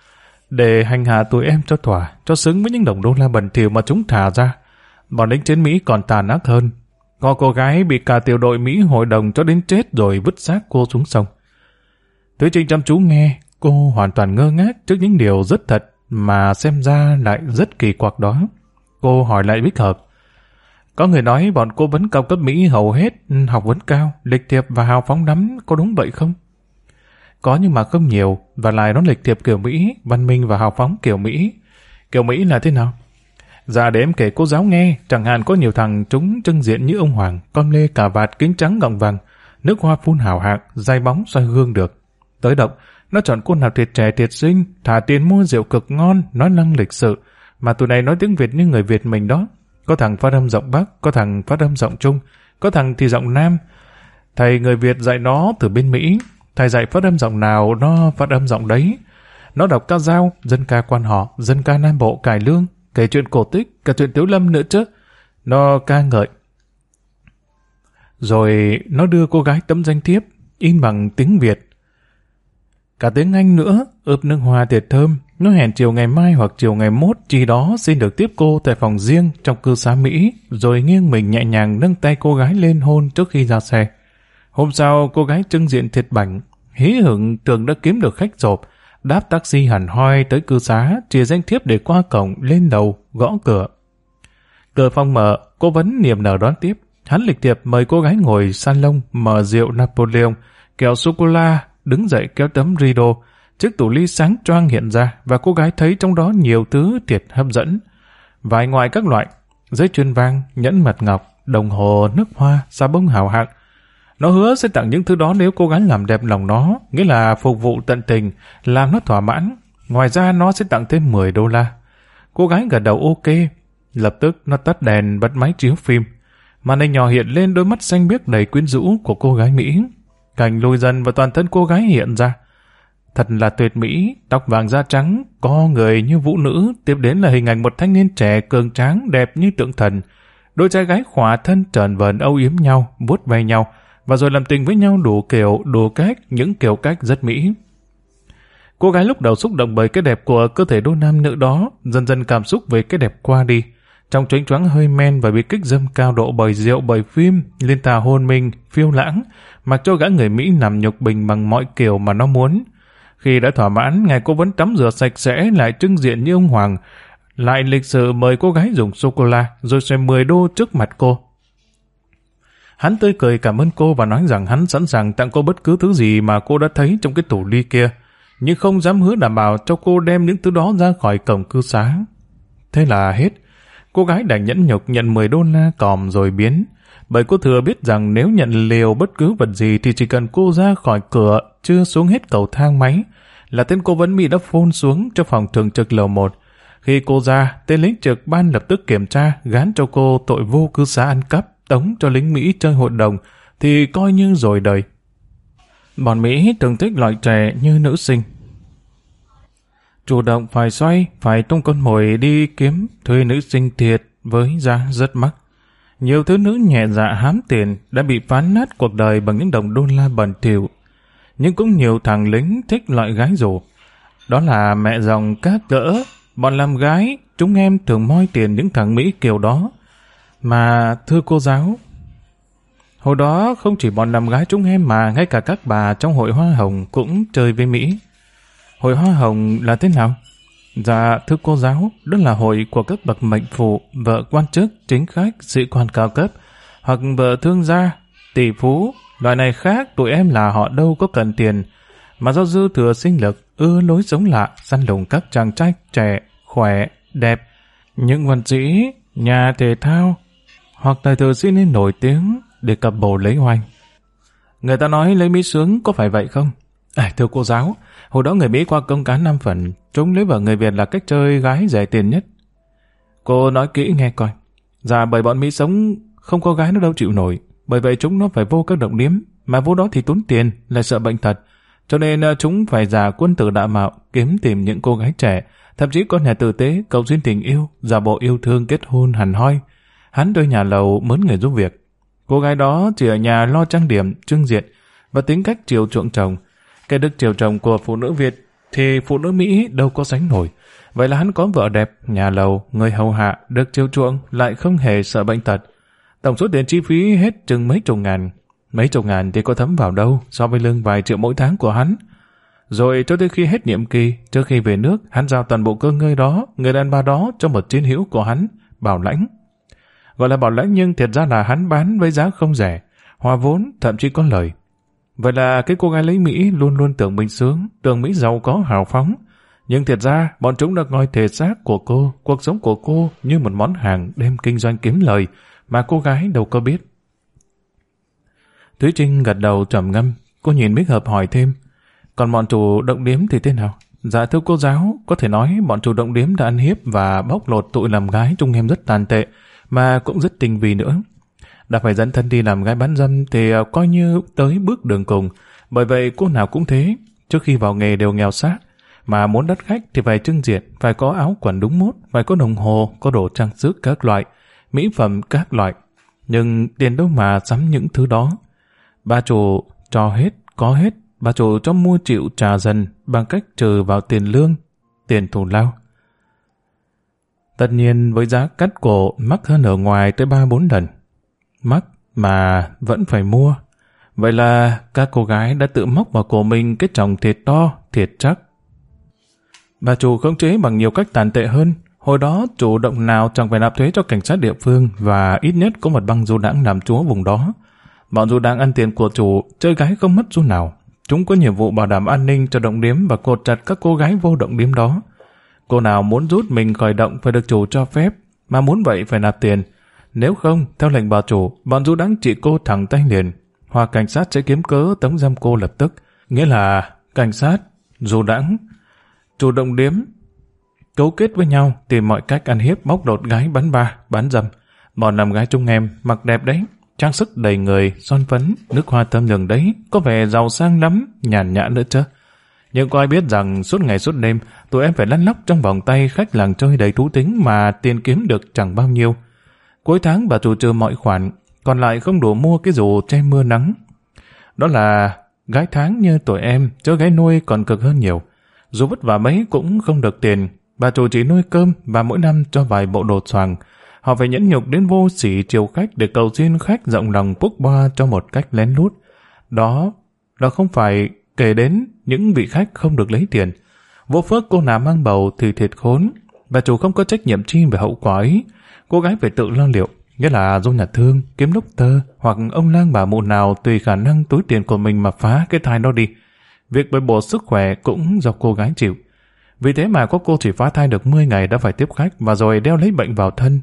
để hành hạ tụi em cho thỏa, cho xứng với những đồng đô la bẩn thỉu mà chúng thả ra. Bọn lính chiến Mỹ còn tàn ác hơn. Có cô gái bị cả tiểu đội Mỹ hội đồng cho đến chết rồi vứt xác cô xuống sông. Thúy Trinh chăm chú nghe, cô hoàn toàn ngơ ngác trước những điều rất thật mà xem ra lại rất kỳ quặc đó. Cô hỏi lại Bích Hợp. Có người nói bọn cố vấn cao cấp Mỹ hầu hết học vấn cao, lịch thiệp và hào phóng lắm, có đúng vậy không? Có nhưng mà không nhiều, và lại nó lịch thiệp kiểu Mỹ, văn minh và hào phóng kiểu Mỹ. Kiểu Mỹ là thế nào? Dạ để em kể cô giáo nghe, chẳng hạn có nhiều thằng chúng trưng diện như ông Hoàng, con lê cà vạt kính trắng gọng vàng, nước hoa phun hào hạng, dai bóng soi gương được. Tới động, nó chọn cô nào thiệt trẻ thiệt xinh, thả tiền mua rượu cực ngon, nói năng lịch sự, mà tụi này nói tiếng Việt như người Việt mình đó. Có thằng phát âm giọng Bắc, có thằng phát âm giọng Trung, có thằng thì giọng Nam. Thầy người Việt dạy nó từ bên Mỹ, thầy dạy phát âm giọng nào nó phát âm giọng đấy. Nó đọc ca dao, dân ca quan họ, dân ca Nam Bộ cải lương, kể chuyện cổ tích, cả chuyện Tiếu Lâm nữa chứ. Nó ca ngợi. Rồi nó đưa cô gái tấm danh thiếp, in bằng tiếng Việt. Cả tiếng Anh nữa, ướp nước hoa thiệt thơm. Nó hẹn chiều ngày mai hoặc chiều ngày mốt chi đó xin được tiếp cô tại phòng riêng trong cư xá Mỹ, rồi nghiêng mình nhẹ nhàng nâng tay cô gái lên hôn trước khi ra xe. Hôm sau, cô gái trưng diện thiệt bảnh, hí hửng tưởng đã kiếm được khách rộp, đáp taxi hẳn hoi tới cư xá, chìa danh thiếp để qua cổng, lên lầu, gõ cửa. Cửa phòng mở, cố vấn niềm nở đón tiếp. Hắn lịch thiệp mời cô gái ngồi salon, mở rượu Napoleon, kẹo sô-cô-la, đứng dậy kéo tấm rideau. Chiếc tủ ly sáng choang hiện ra và cô gái thấy trong đó nhiều thứ thiệt hấp dẫn. Vài ngoại các loại, dây chuyền vàng, nhẫn mật ngọc, đồng hồ, nước hoa, xà bông hào hạng. Nó hứa sẽ tặng những thứ đó nếu cô gái làm đẹp lòng nó, nghĩa là phục vụ tận tình, làm nó thỏa mãn. Ngoài ra nó sẽ tặng thêm 10 đô la. Cô gái gật đầu ok. Lập tức nó tắt đèn bật máy chiếu phim. Màn hình nhỏ hiện lên đôi mắt xanh biếc đầy quyến rũ của cô gái Mỹ. Cảnh lùi dần và toàn thân cô gái hiện ra. Thật là tuyệt mỹ, tóc vàng da trắng, co người như vũ nữ, tiếp đến là hình ảnh một thanh niên trẻ cường tráng đẹp như tượng thần. Đôi trai gái khỏa thân trần vờn âu yếm nhau, vuốt ve nhau, và rồi làm tình với nhau đủ kiểu, đủ cách, những kiểu cách rất mỹ. Cô gái lúc đầu xúc động bởi cái đẹp của cơ thể đôi nam nữ đó, dần dần cảm xúc về cái đẹp qua đi. Trong chớnh choáng hơi men và bị kích dâm cao độ bởi rượu bởi phim, liên tà hôn mình, phiêu lãng, mặc cho gã người Mỹ nằm nhục bình bằng mọi kiểu mà nó muốn. Khi đã thỏa mãn, ngài cô vẫn tắm rửa sạch sẽ lại trưng diện như ông Hoàng, lại lịch sự mời cô gái dùng sô-cô-la, rồi xoay 10 đô trước mặt cô. Hắn tươi cười cảm ơn cô và nói rằng hắn sẵn sàng tặng cô bất cứ thứ gì mà cô đã thấy trong cái tủ ly kia, nhưng không dám hứa đảm bảo cho cô đem những thứ đó ra khỏi cổng cư xá. Thế là hết. Cô gái đành nhẫn nhục nhận 10 đô la còm rồi biến, bởi cô thừa biết rằng nếu nhận liều bất cứ vật gì thì chỉ cần cô ra khỏi cửa, chưa xuống hết cầu thang máy, là tên cố vấn Mỹ đã phone xuống cho phòng thường trực lầu 1. Khi cô ra, tên lính trực ban lập tức kiểm tra, gán cho cô tội vô cư xá ăn cắp, tống cho lính Mỹ chơi hội đồng, thì coi như rồi đời. Bọn Mỹ thường thích loại trẻ như nữ sinh. Chủ động phải xoay, phải tung con mồi đi kiếm, thuê nữ sinh thiệt với giá rất mắc. Nhiều thứ nữ nhẹ dạ hám tiền đã bị phán nát cuộc đời bằng những đồng đô la bẩn thỉu. Nhưng cũng nhiều thằng lính thích loại gái rủ. Đó là mẹ dòng các cỡ, bọn làm gái, chúng em thường moi tiền những thằng Mỹ kiểu đó. Mà thưa cô giáo, Hồi đó không chỉ bọn làm gái chúng em mà ngay cả các bà trong hội hoa hồng cũng chơi với Mỹ. Hội hoa hồng là thế nào? Dạ thưa cô giáo, đó là hội của các bậc mệnh phụ, vợ quan chức, chính khách, sĩ quan cao cấp, hoặc vợ thương gia, tỷ phú. Loại này khác, tụi em là họ đâu có cần tiền, mà do dư thừa sinh lực, ưa lối sống lạ, săn lùng các chàng trai trẻ, khỏe, đẹp, những văn sĩ, nhà thể thao, hoặc tài tử xin nên nổi tiếng để cặp bồ lấy hoành. Người ta nói lấy Mỹ sướng, có phải vậy không? Thưa cô giáo, hồi đó người Mỹ qua công cán 5 phần, chúng lấy vợ người Việt là cách chơi gái rẻ tiền nhất. Cô nói kỹ nghe coi. Dạ bởi bọn Mỹ sống không có gái nó đâu chịu nổi, bởi vậy chúng nó phải vô các động điếm, mà vô đó thì tốn tiền, lại sợ bệnh tật. Cho nên chúng phải giả quân tử đạo mạo, kiếm tìm những cô gái trẻ, thậm chí có nhà tử tế, cầu xin tình yêu, giả bộ yêu thương kết hôn hẳn hoi. Hắn thuê nhà lầu mướn người giúp việc. Cô gái đó chỉ ở nhà lo trang điểm, trưng diện và tính cách chiều chuộng chồng. Cái đức chiều chồng của phụ nữ Việt thì phụ nữ Mỹ đâu có sánh nổi. Vậy là hắn có vợ đẹp, nhà lầu, người hầu hạ, được chiều chuộng, lại không hề sợ bệnh tật. Tổng số tiền chi phí hết chừng mấy chục ngàn. Mấy chục ngàn thì có thấm vào đâu so với lương vài triệu mỗi tháng của hắn. Rồi cho tới khi hết nhiệm kỳ, trước khi về nước, hắn giao toàn bộ cơ ngơi đó, người đàn bà đó cho một chiến hữu của hắn, Bảo Lãnh. Gọi là Bảo Lãnh nhưng thiệt ra là hắn bán với giá không rẻ, hòa vốn thậm chí có lời. Vậy là cái cô gái lấy Mỹ luôn luôn tưởng mình sướng, tưởng Mỹ giàu có hào phóng. Nhưng thiệt ra bọn chúng đã coi thể xác của cô, cuộc sống của cô như một món hàng đem kinh doanh kiếm lời mà cô gái đâu có biết. Thúy Trinh gật đầu trầm ngâm, cô nhìn Bích Hợp hỏi thêm. Còn bọn chủ động điếm thì thế nào? Dạ thưa cô giáo, có thể nói bọn chủ động điếm đã ăn hiếp và bóc lột tụi làm gái chúng em rất tàn tệ, mà cũng rất tinh vi nữa. Đã phải dẫn thân đi làm gái bán dâm thì coi như tới bước đường cùng. Bởi vậy cô nào cũng thế, trước khi vào nghề đều nghèo xác. Mà muốn đắt khách thì phải trưng diện, phải có áo quần đúng mốt, phải có đồng hồ, có đồ trang sức các loại, mỹ phẩm các loại. Nhưng tiền đâu mà sắm những thứ đó. Bà chủ cho hết, có hết. Bà chủ cho mua chịu trả dần bằng cách trừ vào tiền lương, tiền thù lao. Tất nhiên với giá cắt cổ mắc hơn ở ngoài tới 3-4 lần. Mắc mà vẫn phải mua. Vậy là các cô gái đã tự móc vào cổ mình cái chồng thiệt to, thiệt chắc. Bà chủ khống chế bằng nhiều cách tàn tệ hơn. Hồi đó chủ động nào chẳng phải nạp thuế cho cảnh sát địa phương và ít nhất có một băng du đãng làm chúa vùng đó. Bọn du đãng ăn tiền của chủ, chơi gái không mất xu nào. Chúng có nhiệm vụ bảo đảm an ninh cho động điếm và cột chặt các cô gái vô động điếm đó. Cô nào muốn rút mình khỏi động phải được chủ cho phép, mà muốn vậy phải nạp tiền. Nếu không, theo lệnh bà chủ, bọn du đãng trị cô thẳng tay liền, hoặc cảnh sát sẽ kiếm cớ tống giam cô lập tức. Nghĩa là cảnh sát, du đãng, chủ động điếm cấu kết với nhau tìm mọi cách ăn hiếp bóc lột gái bán ba, bán dâm. Bọn làm gái chúng em mặc đẹp đấy, trang sức đầy người, son phấn, nước hoa thơm lừng đấy, có vẻ giàu sang lắm, nhàn nhã nữa chứ. Nhưng có ai biết rằng suốt ngày suốt đêm tụi em phải lăn lóc trong vòng tay khách làng chơi đầy thú tính mà tiền kiếm được chẳng bao nhiêu. Cuối tháng bà chủ trừ mọi khoản, còn lại không đủ mua cái dù che mưa nắng. Đó là gái tháng như tụi em, chứ gái nuôi còn cực hơn nhiều. Dù vất vả mấy cũng không được tiền, bà chủ chỉ nuôi cơm và mỗi năm cho vài bộ đồ xoàng. Họ phải nhẫn nhục đến vô sỉ chiều khách để cầu xin khách rộng lòng phúc boa cho một cách lén lút. Đó là không phải kể đến những vị khách không được lấy tiền. Vô phước cô nào mang bầu thì thiệt khốn. Bà chủ không có trách nhiệm chi về hậu quả ấy. Cô gái phải tự lo liệu, nghĩa là vô nhà thương, kiếm đốc tơ hoặc ông lang bà mụ nào tùy khả năng túi tiền của mình mà phá cái thai đó đi. Việc bồi bổ sức khỏe cũng do cô gái chịu. Vì thế mà có cô chỉ phá thai được 10 ngày đã phải tiếp khách và rồi đeo lấy bệnh vào thân.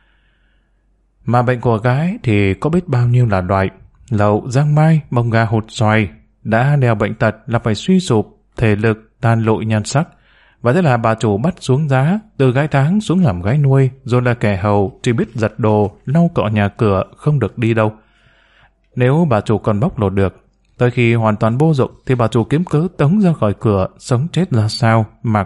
Mà bệnh của gái thì có biết bao nhiêu là loại. Lậu, giang mai, bông gà hột xoài. Đã đeo bệnh tật là phải suy sụp, thể lực, tàn lụi nhan sắc. Và thế là bà chủ bắt xuống giá, từ gái tháng xuống làm gái nuôi, rồi là kẻ hầu, chỉ biết giặt đồ, lau cọ nhà cửa, không được đi đâu. Nếu bà chủ còn bóc lột được, tới khi hoàn toàn vô dụng thì bà chủ kiếm cớ tống ra khỏi cửa, sống chết ra sao, mặc.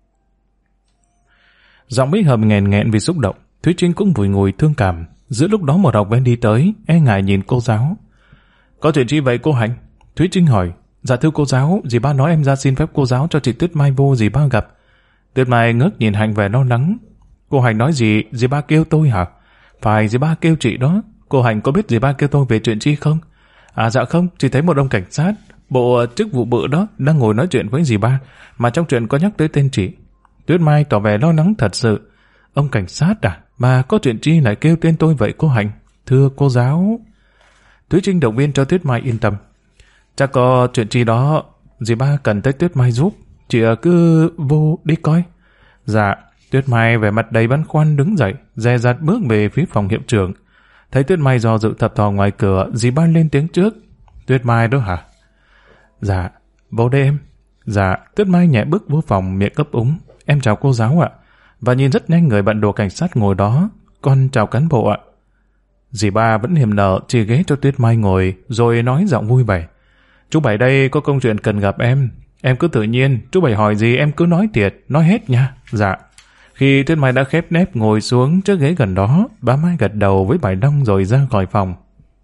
Giọng Bích Hợp nghẹn nghẹn vì xúc động, Thúy Trinh cũng vùi ngùi thương cảm. Giữa lúc đó một học viên đi tới, e ngại nhìn cô giáo. Có chuyện chi vậy cô Hạnh? Thúy Trinh hỏi. Dạ thưa cô giáo, dì ba nói em ra xin phép cô giáo cho chị Tuyết Mai vô dì ba gặp. Tuyết Mai ngước nhìn Hạnh vẻ lo lắng. Cô Hạnh nói gì, dì ba kêu tôi hả? Phải dì ba kêu chị đó. cô Hạnh có biết dì ba kêu tôi về chuyện chi không? À dạ không, chỉ thấy một ông cảnh sát, bộ chức vụ bự đó, đang ngồi nói chuyện với dì ba, mà trong chuyện có nhắc tới tên chị. Tuyết Mai tỏ vẻ lo lắng thật sự. Ông cảnh sát à? Mà có chuyện chi lại kêu tên tôi vậy cô Hạnh? Thưa cô giáo... Thúy Trinh động viên cho Tuyết Mai yên tâm. Chắc có chuyện chi đó, dì ba cần tới Tuyết Mai giúp. Chị cứ vô đi coi. Dạ, Tuyết Mai vẻ mặt đầy băn khoăn đứng dậy, dè dặt bước về phía phòng hiệu trưởng. Thấy Tuyết Mai do dự thập thò ngoài cửa, dì ba lên tiếng trước. Tuyết Mai đó hả? Dạ, vô đây em. Dạ, Tuyết Mai nhẹ bước vô phòng miệng ấp úng. Em chào cô giáo ạ. Và nhìn rất nhanh người bận đồ cảnh sát ngồi đó. Con chào cán bộ ạ. Dì ba vẫn niềm nở chỉ ghế cho Tuyết Mai ngồi, rồi nói giọng vui vẻ. Chú Bảy đây có công chuyện cần gặp em. Em cứ tự nhiên, chú Bảy hỏi gì em cứ nói tiệt, nói hết nha. Dạ. Khi Tuyết Mai đã khép nép ngồi xuống trước ghế gần đó, bà Mai gật đầu với Bảy Long rồi ra khỏi phòng.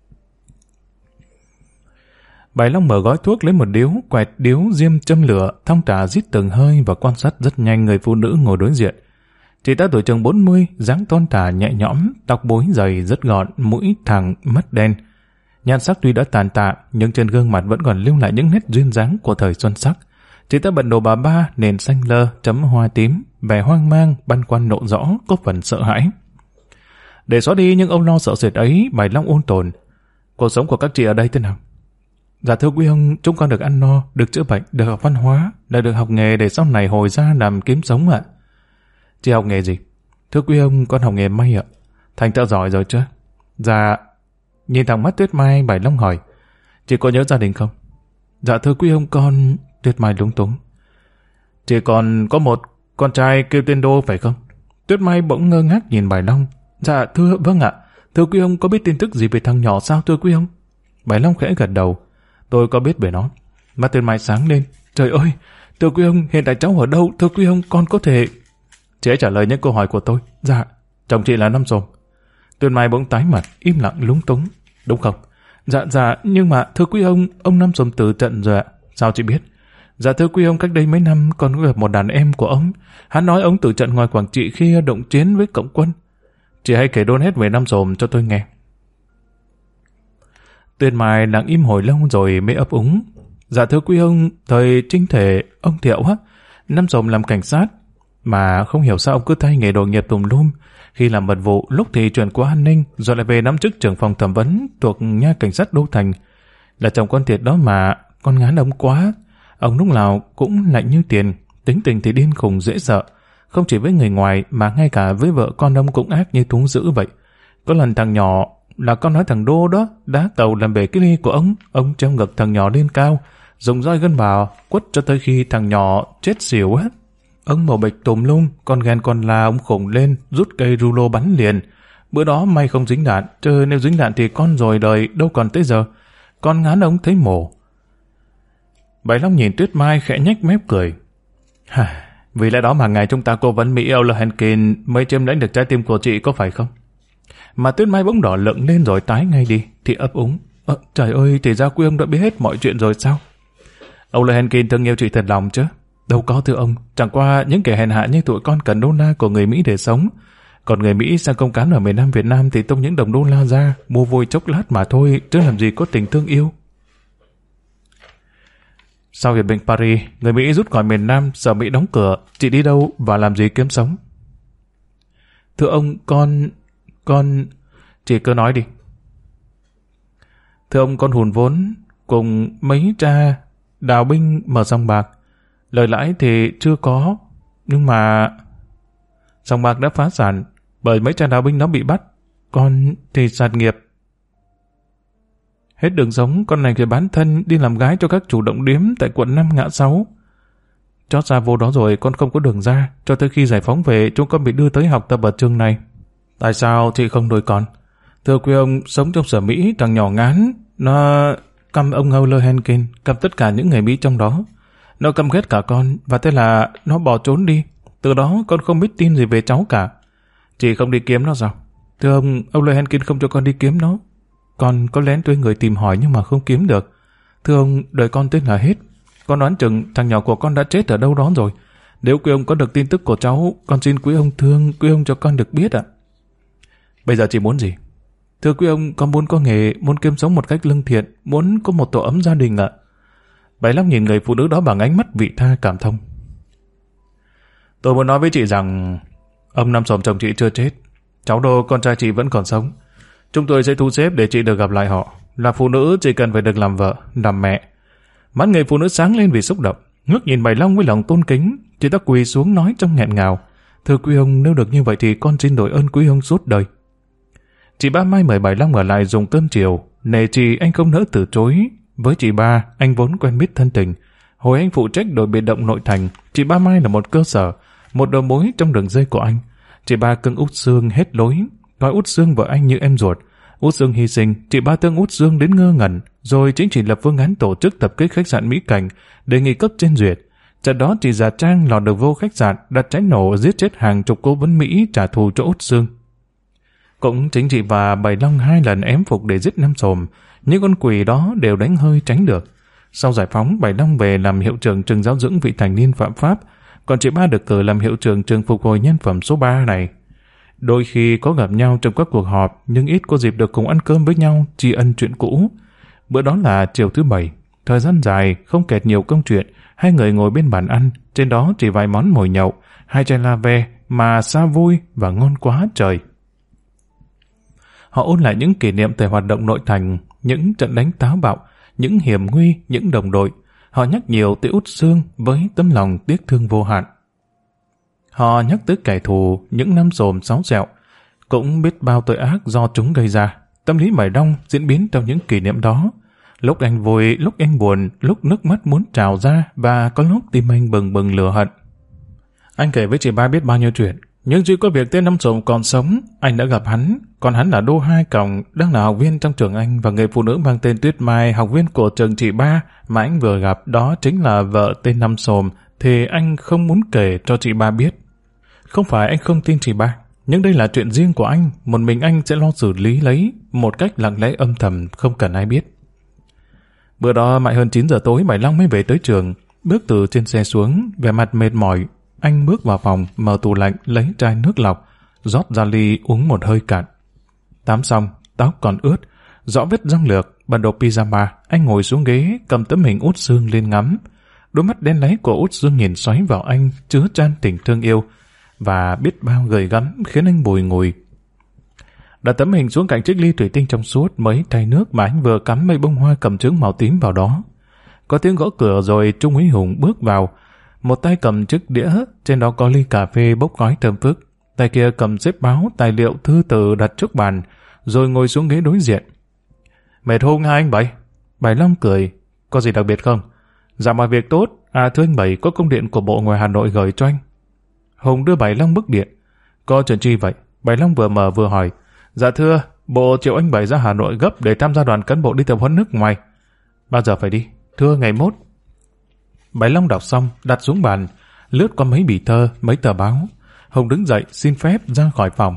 Bảy Long mở gói thuốc lấy một điếu, quẹt điếu diêm châm lửa, thong thả rít từng hơi và quan sát rất nhanh người phụ nữ ngồi đối diện. Chị ta tuổi chừng 40, dáng thon thả nhẹ nhõm, tóc búi dày rất gọn, mũi thẳng, mắt đen. Nhan sắc tuy đã tàn tạ, nhưng trên gương mặt vẫn còn lưu lại những nét duyên dáng của thời xuân sắc. Chị ta bận đồ bà ba, nền xanh lơ, chấm hoa tím, vẻ hoang mang, băn khoăn lộ rõ, có phần sợ hãi. Để xóa đi những âu lo sợ sệt ấy, Bảy Long ôn tồn. Cuộc sống của các chị ở đây thế nào? Dạ thưa quý ông, chúng con được ăn no, được chữa bệnh, được học văn hóa, lại được học nghề để sau này hồi ra làm kiếm sống ạ. Chị học nghề gì? Thưa quý ông, con học nghề may ạ. Thành thợ giỏi rồi chứ? Dạ. Nhìn thẳng mắt Tuyết Mai, Bảy Long hỏi. Chị có nhớ gia đình không? Dạ thưa quý ông, con... Tuyết Mai lúng túng. Chị còn có một con trai kêu tên Đô phải không? Tuyết Mai bỗng ngơ ngác nhìn Bảy Long. Dạ thưa, vâng ạ. Thưa quý ông, có biết tin tức gì về thằng nhỏ sao thưa quý ông? Bảy Long khẽ gật đầu. Tôi có biết về nó. Mắt Tuyết Mai sáng lên. Trời ơi, thưa quý ông, hiện tại cháu ở đâu? Thưa quý ông, con có thể... Chị hãy trả lời những câu hỏi của tôi. Dạ, chồng chị là Năm Sồm. Tuyết Mai bỗng tái mặt, im lặng lúng túng. Đúng không? Dạ, nhưng mà thưa quý ông Năm Sồm từ trận rồi ạ. Sao chị biết? Dạ thưa quý ông, cách đây mấy năm con có gặp một đàn em của ông. Hắn nói ông từ trận ngoài Quảng Trị khi động chiến với cộng quân. Chị hãy kể đôn hết về Năm Sồm cho tôi nghe. Tuyết Mai lặng im hồi lâu rồi mới ấp úng. Dạ thưa quý ông, thời trinh thể ông Thiệu á, Năm Sồm làm cảnh sát. Mà không hiểu sao ông cứ thay nghề đồ nghiệp tùm lum. Khi làm mật vụ, lúc thì chuyển qua an ninh, rồi lại về nắm chức trưởng phòng thẩm vấn thuộc nha cảnh sát Đô Thành. Là chồng con Thiệt đó mà, con ngán ông quá. Ông lúc nào cũng lạnh như tiền, tính tình thì điên khùng dễ sợ. Không chỉ với người ngoài mà ngay cả với vợ con ông cũng ác như thú dữ vậy. Có lần thằng nhỏ, là con nói thằng Đô đó, đá cầu làm bể cái ly của ông treo ngực thằng nhỏ lên cao, dùng roi gân bào quất cho tới khi thằng nhỏ chết xỉu á. Ông màu bịch tùm lum, con ghen con la ông khủng lên, rút cây rulo bắn liền. Bữa đó may không dính đạn, chứ nếu dính đạn thì con rồi đời đâu còn tới giờ. Con ngán ông thấy mổ. Bảy Long nhìn Tuyết Mai khẽ nhếch mép cười. Vì lẽ đó mà ngày chúng ta cố vấn Mỹ Âu là Henkin mới chiếm lãnh được trái tim của chị có phải không? Mà Tuyết Mai bỗng đỏ lựng lên rồi tái ngay đi, thì ấp úng. Trời ơi, thì ra quý ông đã biết hết mọi chuyện rồi sao? Âu là Henkin thương yêu chị thật lòng chứ? Đâu có thưa ông, chẳng qua những kẻ hèn hạ như tụi con cần đô la của người Mỹ để sống. Còn người Mỹ sang công cán ở miền Nam Việt Nam thì tung những đồng đô la ra, mua vui chốc lát mà thôi, chứ làm gì có tình thương yêu. Sau hiệp định Paris, người Mỹ rút khỏi miền Nam, giờ Mỹ đóng cửa, chị đi đâu và làm gì kiếm sống? Thưa ông, con... Chị cứ nói đi. Thưa ông, con hùn vốn cùng mấy cha đào binh mở sòng bạc. Lời lãi thì chưa có, nhưng mà sòng bạc đã phá sản bởi mấy cha đào binh nó bị bắt. Con thì sạt nghiệp. Hết đường sống, con này phải bán thân đi làm gái cho các chủ động điếm tại quận 5 ngã 6. Chót ra vô đó rồi con không có đường ra, cho tới khi giải phóng về chúng con bị đưa tới học tập ở trường này. Tại sao chị không nuôi con? Thưa quý ông, sống trong sở Mỹ thằng nhỏ ngán, nó căm ông Howler Henkin, căm tất cả những người Mỹ trong đó. Nó căm ghét cả con, và thế là nó bỏ trốn đi. Từ đó con không biết tin gì về cháu cả. Chị không đi kiếm nó sao? Thưa ông Howler Henkin không cho con đi kiếm nó. Con có lén thuê người tìm hỏi nhưng mà không kiếm được. Thưa ông, đời con tên là hết. Con đoán chừng thằng nhỏ của con đã chết ở đâu đó rồi. Nếu quý ông có được tin tức của cháu, con xin quý ông thương, quý ông cho con được biết ạ. Bây giờ chị muốn gì? Thưa quý ông, con muốn có nghề, muốn kiếm sống một cách lương thiện, muốn có một tổ ấm gia đình ạ. Bảy Long nhìn người phụ nữ đó bằng ánh mắt vị tha cảm thông. Tôi muốn nói với chị rằng ông Năm Xồm chồng chị chưa chết, cháu Đô con trai chị vẫn còn sống. Chúng tôi sẽ thu xếp để chị được gặp lại họ. Là phụ nữ chỉ cần phải được làm vợ, làm mẹ. Mắt người phụ nữ sáng lên vì xúc động, ngước nhìn Bảy Long với lòng tôn kính. Chị ta quỳ xuống nói trong nghẹn ngào: Thưa quý ông, nếu được như vậy thì con xin đổi ơn quý ông suốt đời. Chị Ba Mai mời Bảy Long ở lại dùng cơm chiều. Nể chị anh không nỡ từ chối. Với chị Ba, anh vốn quen biết thân tình. Hồi anh phụ trách đội biệt động nội thành, chị Ba Mai là một cơ sở, một đầu mối trong đường dây của anh. Chị Ba cưng Út Sương hết lối, coi Út Sương vợ anh như em ruột. Út Sương hy sinh, chị Ba thương Út Sương đến ngơ ngẩn, rồi chính chị lập phương án tổ chức tập kích khách sạn Mỹ Cảnh, đề nghị cấp trên duyệt. Trận đó chị giả trang lọt được vô khách sạn, đặt cháy nổ giết chết hàng chục cố vấn Mỹ trả thù cho Út Sương. Cũng chính chị và Bảy Long 2 lần ém phục để giết Năm Xồm, những con quỷ đó đều đánh hơi tránh được. Sau giải phóng, Bảy Long về làm hiệu trưởng trường giáo dưỡng vị thành niên phạm pháp, còn chị Ba được cử làm hiệu trưởng trường phục hồi nhân phẩm số 3 này. Đôi khi có gặp nhau trong các cuộc họp, nhưng ít có dịp được cùng ăn cơm với nhau, tri ân chuyện cũ. Bữa đó là chiều thứ Bảy, thời gian dài, không kẹt nhiều công chuyện, hai người ngồi bên bàn ăn, trên đó chỉ vài món mồi nhậu, 2 chai la ve mà xa vui và ngon quá trời. Họ ôn lại những kỷ niệm về hoạt động nội thành, những trận đánh táo bạo, những hiểm nguy, những đồng đội. Họ nhắc nhiều tới Út Sương với tấm lòng tiếc thương vô hạn. Họ nhắc tới kẻ thù, những Năm Xồm xáo xẹo, cũng biết bao tội ác do chúng gây ra. Tâm lý Bảy Long diễn biến trong những kỷ niệm đó. Lúc anh vui, lúc anh buồn, lúc nước mắt muốn trào ra, và có lúc tim anh bừng bừng lửa hận. Anh kể với chị Ba biết bao nhiêu chuyện, nhưng chỉ có việc tên Năm Xồm còn sống, anh đã gặp hắn, còn hắn là Đô Hai Còng, đang là học viên trong trường anh, và người phụ nữ mang tên Tuyết Mai, học viên của trường chị Ba mà anh vừa gặp, đó chính là vợ tên Năm Xồm, thì anh không muốn kể cho chị Ba biết. Không phải anh không tin chị Ba, nhưng đây là chuyện riêng của anh, một mình anh sẽ lo xử lý lấy, một cách lặng lẽ âm thầm, không cần ai biết. Bữa đó mãi hơn 9 giờ tối, Bảy Long mới về tới trường, bước từ trên xe xuống, vẻ mặt mệt mỏi. Anh bước vào phòng, mở tủ lạnh, lấy chai nước lọc, rót ra ly uống một hơi cạn. Tắm xong, tóc còn ướt, rõ vết răng lược, bận đồ pyjama, anh ngồi xuống ghế, cầm tấm hình Út Sương lên ngắm. Đôi mắt đen láy của Út Sương nhìn xoáy vào anh, chứa chan tình thương yêu, và biết bao gợi gắm khiến anh bùi ngùi. Đặt tấm hình xuống cạnh chiếc ly thủy tinh trong suốt, mấy chai nước mà anh vừa cắm mấy bông hoa cầm chướng màu tím vào đó. Có tiếng gõ cửa rồi Trung úy Hùng bước vào, một tay cầm chiếc đĩa, trên đó có ly cà phê bốc khói thơm phức, tay kia cầm xếp báo, tài liệu, thư từ đặt trước bàn, rồi ngồi xuống ghế đối diện. Mệt không hai anh Bảy? Bảy Long cười, có gì đặc biệt không? Dạ mọi việc tốt, thưa anh Bảy, có công điện của Bộ ngoài Hà Nội gửi cho anh. Hùng đưa Bảy Long bức điện. Có chuyện chi vậy? Bảy Long vừa mở vừa hỏi. Dạ thưa, Bộ triệu anh Bảy ra Hà Nội gấp để tham gia đoàn cán bộ đi tập huấn nước ngoài. Bao giờ phải đi? Thưa ngày mốt. Bảy Long đọc xong, đặt xuống bàn, lướt qua mấy bì thơ, mấy tờ báo. Hùng đứng dậy xin phép ra khỏi phòng.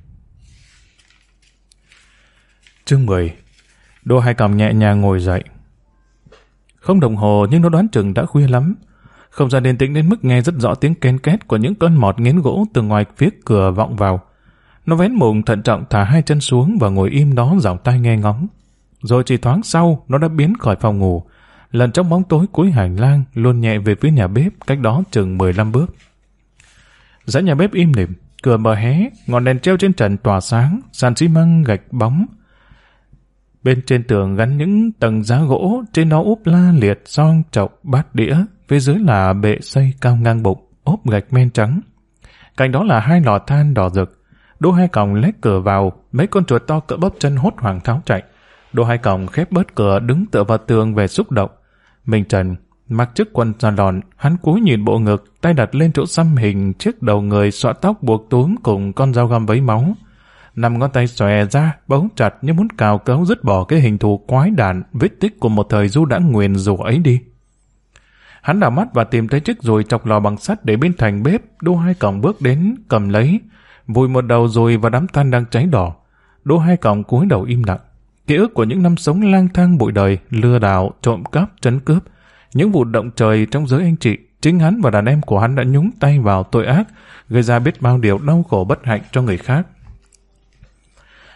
Chương 10. Đô Hai Còng nhẹ nhàng ngồi dậy. Không đồng hồ nhưng nó đoán chừng đã khuya lắm. Không gian yên tĩnh đến mức nghe rất rõ tiếng ken két của những con mọt nghiến gỗ từ ngoài phía cửa vọng vào. Nó vén mùng thận trọng thả hai chân xuống và ngồi im đó dòng tai nghe ngóng. Rồi chỉ thoáng sau, nó đã biến khỏi phòng ngủ, lần trong bóng tối cuối hành lang, luôn nhẹ về phía nhà bếp, cách đó chừng 15 bước. Dãy nhà bếp im lìm, cửa mở hé, ngọn đèn treo trên trần tỏa sáng, sàn xi măng gạch bóng. Bên trên tường gắn những tầng giá gỗ, trên đó úp la liệt son chậu bát đĩa, phía dưới là bệ xây cao ngang bụng, ốp gạch men trắng. Cạnh đó là hai lò than đỏ rực. Đô Hai Còng lách cửa vào, mấy con chuột to cỡ bắp chân hốt hoảng tháo chạy. Đô Hai Còng khép bớt cửa, đứng tựa vào tường về xúc động. Minh Trần mặc chiếc quần da lòn, hắn cúi nhìn bộ ngực, tay đặt lên chỗ xăm hình chiếc đầu người xõa tóc buộc túm cùng con dao găm vấy máu. 5 ngón tay xòe ra, bấu chặt như muốn cào cấu dứt bỏ cái hình thù quái đản, vết tích của một thời du đã nguyền rủa ấy đi. Hắn đảo mắt và tìm thấy chiếc dùi chọc lò bằng sắt để bên thành bếp. Đô Hai Còng bước đến, cầm lấy, vùi một đầu dùi vào đám than đang cháy đỏ. Đô Hai Còng cúi đầu im lặng. Ký ức của những năm sống lang thang bụi đời, lừa đảo, trộm cắp, trấn cướp, những vụ động trời trong giới anh chị, chính hắn và đàn em của hắn đã nhúng tay vào tội ác, gây ra biết bao điều đau khổ bất hạnh cho người khác.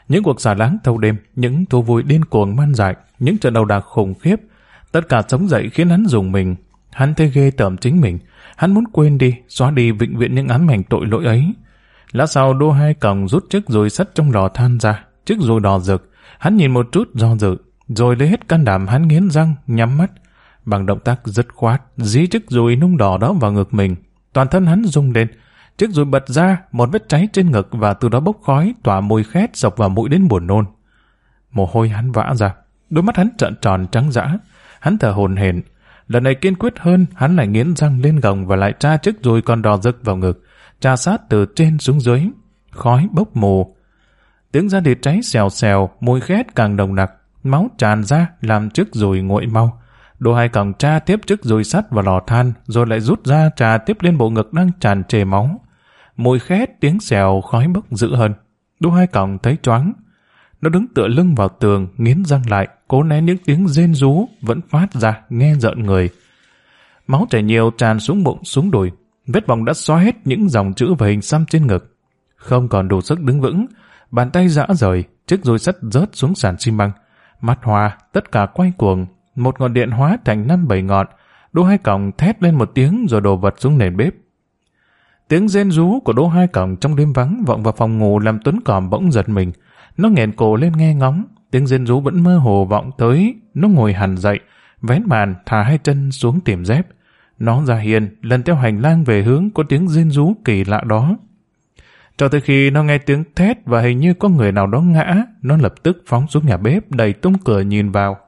Những cuộc xả láng thâu đêm, những thú vui điên cuồng man dại, những trận đầu đạc khủng khiếp, tất cả sống dậy khiến hắn rùng mình. Hắn thấy ghê tởm chính mình. Hắn muốn quên đi, xóa đi vĩnh viễn những ám ảnh tội lỗi ấy. Lát sau Đô Hai Còng rút chiếc dùi sắt trong lò than ra, chiếc dùi đỏ rực. Hắn nhìn một chút do dự, rồi lấy hết can đảm hắn nghiến răng, nhắm mắt. Bằng động tác dứt khoát, dí chiếc dùi nung đỏ đó vào ngực mình. Toàn thân hắn rung lên. Chiếc dùi bật ra, một vết cháy trên ngực và từ đó bốc khói, tỏa mùi khét sộc vào mũi đến buồn nôn. Mồ hôi hắn vã ra, đôi mắt hắn trợn tròn trắng dã. Hắn thở hổn hển. Lần này kiên quyết hơn, hắn lại nghiến răng lên gồng và lại tra chiếc dùi còn đỏ rực vào ngực, tra sát từ trên xuống dưới. Khói bốc mù. Tiếng da thịt cháy xèo xèo, mùi khét càng nồng nặc, máu tràn ra làm chiếc dùi nguội mau. Đô Hai Còng tra tiếp chiếc dùi sắt vào lò than, rồi lại rút ra trà tiếp lên bộ ngực đang tràn trề máu. Mùi khét, tiếng xèo, khói bốc dữ hơn. Đô Hai Còng thấy choáng. Nó đứng tựa lưng vào tường, nghiến răng lại, cố né những tiếng rên rú vẫn phát ra, nghe rợn người. Máu chảy nhiều tràn xuống bụng, xuống đùi. Vết bỏng đã xóa hết những dòng chữ và hình xăm trên ngực. Không còn đủ sức đứng vững, bàn tay rã rời, chiếc dùi sắt rớt xuống sàn xi măng. Mắt hoa, tất cả quay cuồng, một ngọn điện hóa thành 5-7 ngọn. Đô Hai Còng thét lên một tiếng rồi đổ vật xuống nền bếp. Tiếng rên rú của Đô Hai Còng trong đêm vắng vọng vào phòng ngủ làm Tuấn Còm bỗng giật mình. Nó nghẹn cổ lên nghe ngóng, tiếng rên rú vẫn mơ hồ vọng tới. Nó ngồi hẳn dậy, vén màn thả hai chân xuống tìm dép. Nó ra hiên, lần theo hành lang về hướng có tiếng rên rú kỳ lạ đó. Cho tới khi nó nghe tiếng thét và hình như có người nào đó ngã, nó lập tức phóng xuống nhà bếp đẩy tung cửa nhìn vào.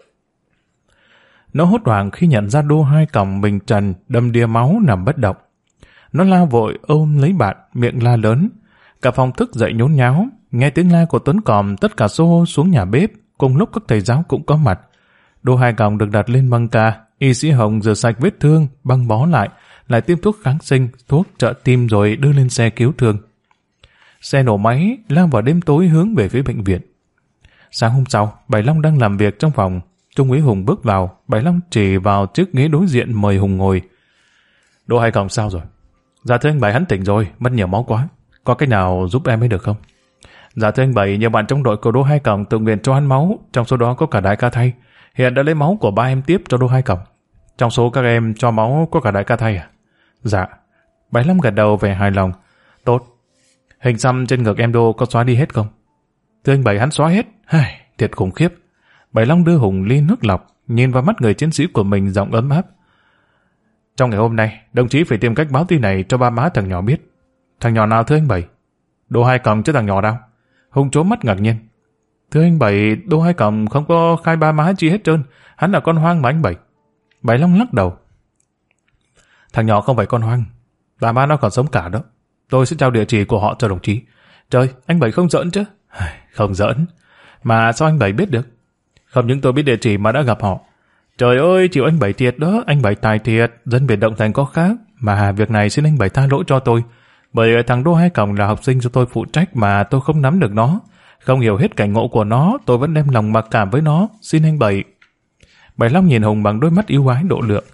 Nó hốt hoảng khi nhận ra Đô Hai Còng mình trần, đầm đìa máu nằm bất động. Nó lao vội ôm lấy bạn, miệng la lớn. Cả phòng thức dậy nhốn nháo, nghe tiếng la của Tuấn Còm tất cả xô xuống nhà bếp, cùng lúc các thầy giáo cũng có mặt. Đô Hai Còng được đặt lên băng ca, y sĩ Hồng rửa sạch vết thương, băng bó lại tiêm thuốc kháng sinh, thuốc trợ tim rồi đưa lên xe cứu thương. Xe nổ máy, lao vào đêm tối hướng về phía bệnh viện. Sáng hôm sau, Bảy Long đang làm việc trong phòng. Trung úy Hùng bước vào, Bảy Long chỉ vào chiếc ghế đối diện mời Hùng ngồi. Đô Hai Còng sao rồi? Dạ thưa anh Bảy, hắn tỉnh rồi, mất nhiều máu quá. Có cách nào giúp em ấy được không? Dạ thưa anh Bảy, nhiều bạn trong đội của Đô Hai Còng tự nguyện cho hắn máu, trong số đó có cả đại ca Thay. Hiện đã lấy máu của ba em tiếp cho Đô Hai Còng. Trong số các em cho máu có cả đại ca Thay à? Dạ. Bảy Long gật đầu vẻ hài lòng. Tốt. Hình xăm trên ngực em Đô có xóa đi hết không? Thưa anh Bảy, hắn xóa hết. Thiệt khủng khiếp. Bảy Long đưa Hùng ly nước lọc, nhìn vào mắt người chiến sĩ của mình giọng ấm áp. Trong ngày hôm nay, đồng chí phải tìm cách báo tin này cho ba má thằng nhỏ biết. Thằng nhỏ nào thưa anh Bảy? Đô Hai Còng chứ thằng nhỏ đâu? Hùng trố mắt ngạc nhiên. Thưa anh Bảy, Đô Hai Còng không có khai ba má chi hết trơn. Hắn là con hoang mà anh Bảy. Bảy Long lắc đầu. Thằng nhỏ không phải con hoang. Ba má nó còn sống cả đó. Tôi sẽ trao địa chỉ của họ cho đồng chí. Trời, anh Bảy không giỡn chứ? Không giỡn. Mà sao anh Bảy biết được? Không những tôi biết địa chỉ mà đã gặp họ. Trời ơi, chịu anh Bảy thiệt đó, anh Bảy tài thiệt, dân biệt động thành có khác. Mà việc này xin anh Bảy tha lỗi cho tôi. Bởi thằng Đô Hai Còng là học sinh do tôi phụ trách mà tôi không nắm được nó. Không hiểu hết cảnh ngộ của nó, tôi vẫn đem lòng mặc cảm với nó. Xin anh Bảy. Bảy Long nhìn Hùng bằng đôi mắt yêu ái độ lượng.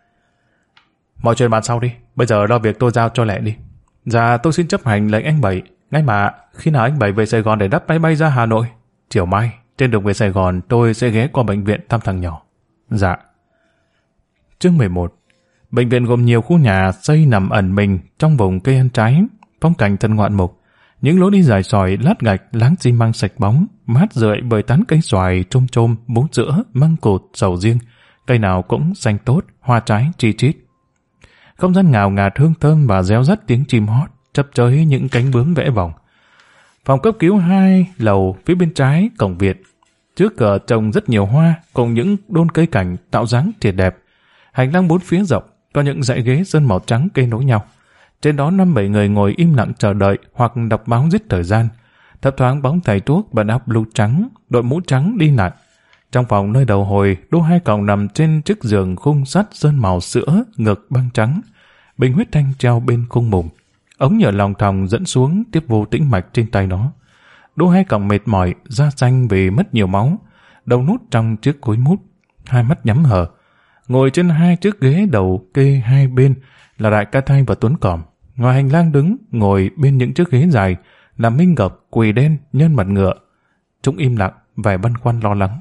Mọi chuyện bàn sau đi, bây giờ lo việc tôi giao cho lẹ đi. Dạ, tôi xin chấp hành lệnh anh Bảy. Ngay mà, khi nào anh Bảy về Sài Gòn để đắp máy bay ra Hà Nội? Chiều mai, trên đường về Sài Gòn tôi sẽ ghé qua bệnh viện thăm thằng nhỏ. Dạ. Chương 11. Bệnh viện gồm nhiều khu nhà xây nằm ẩn mình trong vùng cây ăn trái, phong cảnh thân ngoạn mục. Những lối đi dài sỏi, lát gạch, láng xi măng sạch bóng, mát rượi bởi tán cây xoài, chôm chôm, bún sữa, măng cụt, sầu riêng. Cây nào cũng xanh tốt, hoa trái chi chít. Không gian ngào ngạt hương thơm và réo rắt tiếng chim hót, chập chới những cánh bướm vẽ vòng. Phòng cấp cứu 2 lầu phía bên trái cổng viện. Trước cửa trồng rất nhiều hoa cùng những đôn cây cảnh tạo dáng thiệt đẹp. Hành lang bốn phía rộng, có những dãy ghế sơn màu trắng kê nối nhau. Trên đó 5-7 người ngồi im lặng chờ đợi hoặc đọc báo giết thời gian. Thấp thoáng bóng thầy thuốc bận áo blue trắng, đội mũ trắng đi lại. Trong phòng nơi đầu hồi, Đô Hai Còng nằm trên chiếc giường khung sắt sơn màu sữa, ngực băng trắng. Bình huyết thanh treo bên khung mùng. Ống nhựa lòng thòng dẫn xuống tiếp vô tĩnh mạch trên tay nó. Đô Hai Còng mệt mỏi, da xanh vì mất nhiều máu, đầu nút trong chiếc gối mút, hai mắt nhắm hờ. Ngồi trên hai chiếc ghế đầu kê hai bên là đại ca Thay và Tuấn Còm. Ngoài hành lang đứng, ngồi bên những chiếc ghế dài, là Minh Ngọc, Quỳ Đen, Nhân Mặt Ngựa. Chúng im lặng, vẻ băn khoăn lo lắng.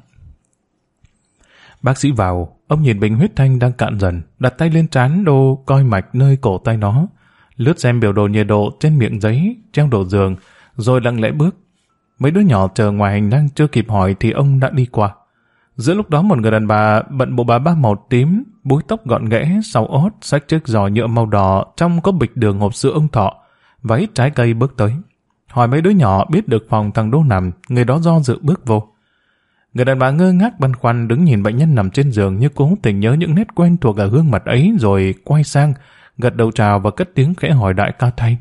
Bác sĩ vào, ông nhìn bình huyết thanh đang cạn dần, đặt tay lên trán Đô coi mạch nơi cổ tay nó, lướt xem biểu đồ nhiệt độ trên miệng giấy treo đầu giường, rồi lặng lẽ bước. Mấy đứa nhỏ chờ ngoài hành lang chưa kịp hỏi thì ông đã đi qua. Giữa lúc đó một người đàn bà bận bộ bà ba màu tím, búi tóc gọn ghẽ, sau ót, xách chiếc giỏ nhựa màu đỏ, trong có bịch đường hộp sữa ông Thọ, và ít trái cây bước tới. Hỏi mấy đứa nhỏ biết được phòng thằng Đô nằm, người đó do dự bước vô. Người đàn bà ngơ ngác băn khoăn đứng nhìn bệnh nhân nằm trên giường như cố tình nhớ những nét quen thuộc ở gương mặt ấy, rồi quay sang, gật đầu chào và cất tiếng khẽ hỏi đại ca thay.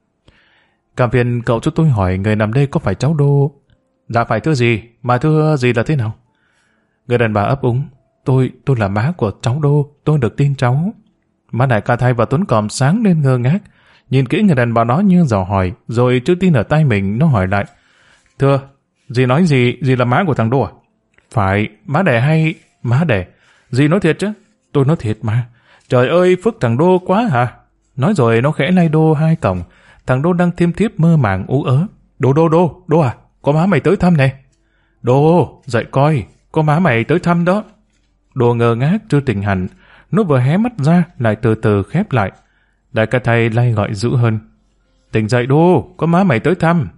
Cảm phiền cậu cho tôi hỏi người nằm đây có phải cháu Đô? Dạ phải thưa gì, mà thưa gì là thế nào? Người đàn bà ấp úng. Tôi là má của cháu Đô, tôi được tin cháu. Má đại ca thay và Tuấn Còm sáng lên ngơ ngác, nhìn kỹ người đàn bà đó như dò hỏi, rồi chưa tin ở tay mình, nó hỏi lại. Thưa, dì nói gì là má của thằng Đô à? Phải, má đẻ hay má đẻ? Dì nói thiệt chứ? Tôi nói thiệt mà. Trời ơi, phước thằng Đô quá hả? Nói rồi nó khẽ lay Đô hai cổng. Thằng Đô đang thiêm thiếp mơ màng ú ớ. Đô à, có má mày tới thăm nè. Đô, dậy coi, có má mày tới thăm đó. Đô ngơ ngác chưa tỉnh hẳn, nó vừa hé mắt ra lại từ từ khép lại. Đại ca thầy lay gọi dữ hơn. Tỉnh dậy Đô, có má mày tới thăm.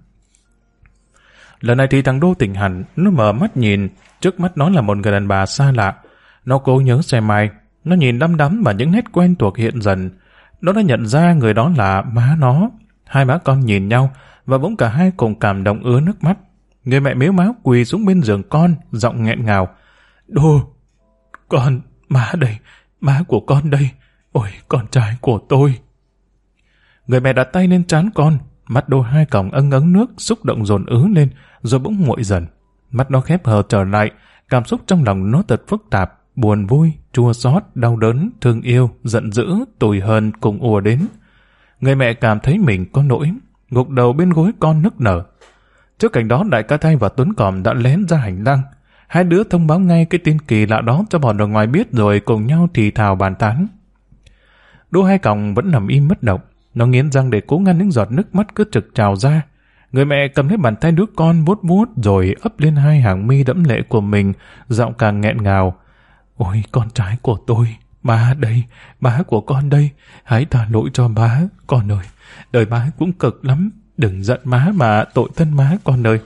Lần này thì thằng Đô tỉnh hẳn, nó mở mắt nhìn, trước mắt nó là một người đàn bà xa lạ. Nó cố nhớ xem ai, nó nhìn đăm đắm vào những nét quen thuộc hiện dần. Nó đã nhận ra người đó là má nó. Hai má con nhìn nhau và bỗng cả hai cùng cảm động ứa nước mắt. Người mẹ mếu máo quỳ xuống bên giường con, giọng nghẹn ngào. Đô, con, má đây, má của con đây, ôi con trai của tôi. Người mẹ đặt tay lên trán con, mắt Đô hai còng âng ấng nước, xúc động dồn ứ lên, rồi bỗng nguội dần. Mắt nó khép hờ trở lại, cảm xúc trong lòng nó thật phức tạp, buồn vui, chua xót, đau đớn, thương yêu, giận dữ, tủi hờn cùng ùa đến. Người mẹ cảm thấy mình có lỗi, gục đầu bên gối con nức nở. Trước cảnh đó đại ca Thay và Tuấn Còm đã lén ra hành lang. Hai đứa thông báo ngay cái tin kỳ lạ đó cho bọn ở ngoài biết, rồi cùng nhau thì thào bàn tán. Đô hai còng vẫn nằm im bất động, nó nghiến răng để cố ngăn những giọt nước mắt cứ trực trào ra. Người mẹ cầm lấy bàn tay đứa con vuốt vuốt rồi ấp lên hai hàng mi đẫm lệ của mình, giọng càng nghẹn ngào. Ôi con trai của tôi, má đây, má của con đây, hãy tha lỗi cho má, con ơi, đời má cũng cực lắm, đừng giận má mà tội thân má con ơi.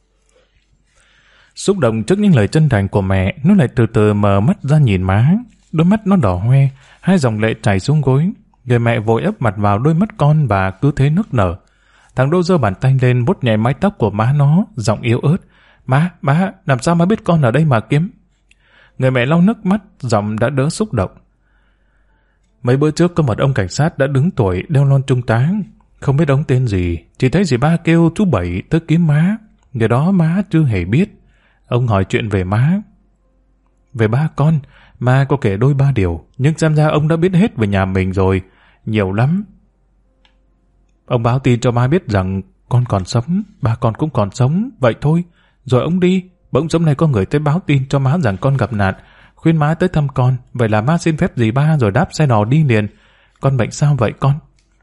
Xúc động trước những lời chân thành của mẹ, nó lại từ từ mở mắt ra nhìn má, đôi mắt nó đỏ hoe, hai dòng lệ chảy xuống gối. Người mẹ vội ấp mặt vào đôi mắt con và cứ thế nức nở. Thằng Đô giơ bàn tay lên vuốt nhẹ mái tóc của má nó, giọng yếu ớt. Má, làm sao má biết con ở đây mà kiếm? Người mẹ lau nước mắt, giọng đã đỡ xúc động. Mấy bữa trước có một ông cảnh sát đã đứng tuổi đeo lon trung tá. Không biết ông tên gì, chỉ thấy dì ba kêu chú Bảy tới kiếm má. Người đó má chưa hề biết. Ông hỏi chuyện về má. Về ba con, má có kể đôi ba điều, nhưng xem ra ông đã biết hết về nhà mình rồi. Nhiều lắm. Ông báo tin cho má biết rằng con còn sống, ba con cũng còn sống, vậy thôi. Rồi ông đi, bỗng sớm nay có người tới báo tin cho má rằng con gặp nạn, khuyên má tới thăm con, vậy là má xin phép dì ba rồi đáp xe đò đi liền. Con bệnh sao vậy con?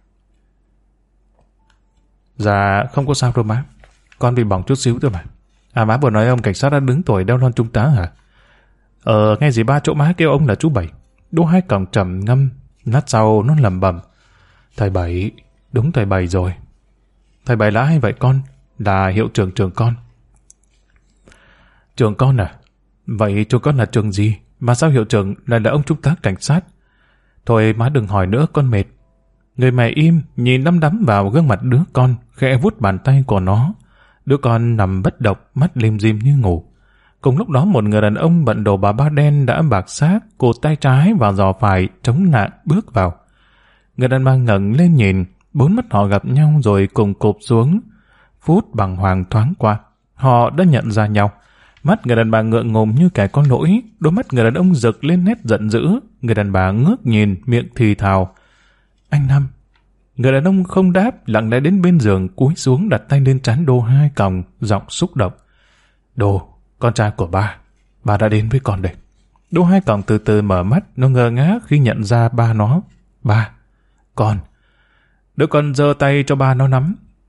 Dạ, không có sao đâu má. Con bị bỏng chút xíu thôi mà. À má vừa nói ông cảnh sát đã đứng tuổi đeo lon trung tá hả? Nghe dì ba chỗ má kêu ông là chú Bảy. Đỗ hai còng trầm ngâm, lát sau nó lẩm bẩm. Thầy Bảy, đúng thầy Bảy rồi. Thầy Bảy là ai vậy con? Là hiệu trưởng trường con. Trường con à? Vậy trường con là trường gì? Mà sao hiệu trưởng lại là ông trung tá cảnh sát? Thôi má đừng hỏi nữa, con mệt. Người mẹ im, nhìn đăm đắm vào gương mặt đứa con, khẽ vuốt bàn tay của nó. Đứa con nằm bất động, mắt lim dim như ngủ. Cùng lúc đó một người đàn ông bận đồ bà ba đen đã bạc xác, cột tay trái vào giò phải, chống nạn bước vào. Người đàn bà ngẩng lên nhìn, bốn mắt họ gặp nhau rồi cùng cụp xuống. Phút bàng hoàng thoáng qua, họ đã nhận ra nhau. Mắt người đàn bà ngượng ngùng như kẻ có lỗi, đôi mắt người đàn ông rực lên nét giận dữ. Người đàn bà ngước nhìn, miệng thì thào. Anh Năm. Người đàn ông không đáp, lặng lẽ đến bên giường, cúi xuống đặt tay lên trán Đô hai còng, giọng xúc động. Đô, con trai của ba đã đến với con đây. Đô hai còng từ từ mở mắt, nó ngơ ngác khi nhận ra ba nó. Ba, con. Đứa con giơ tay cho ba nó nắm.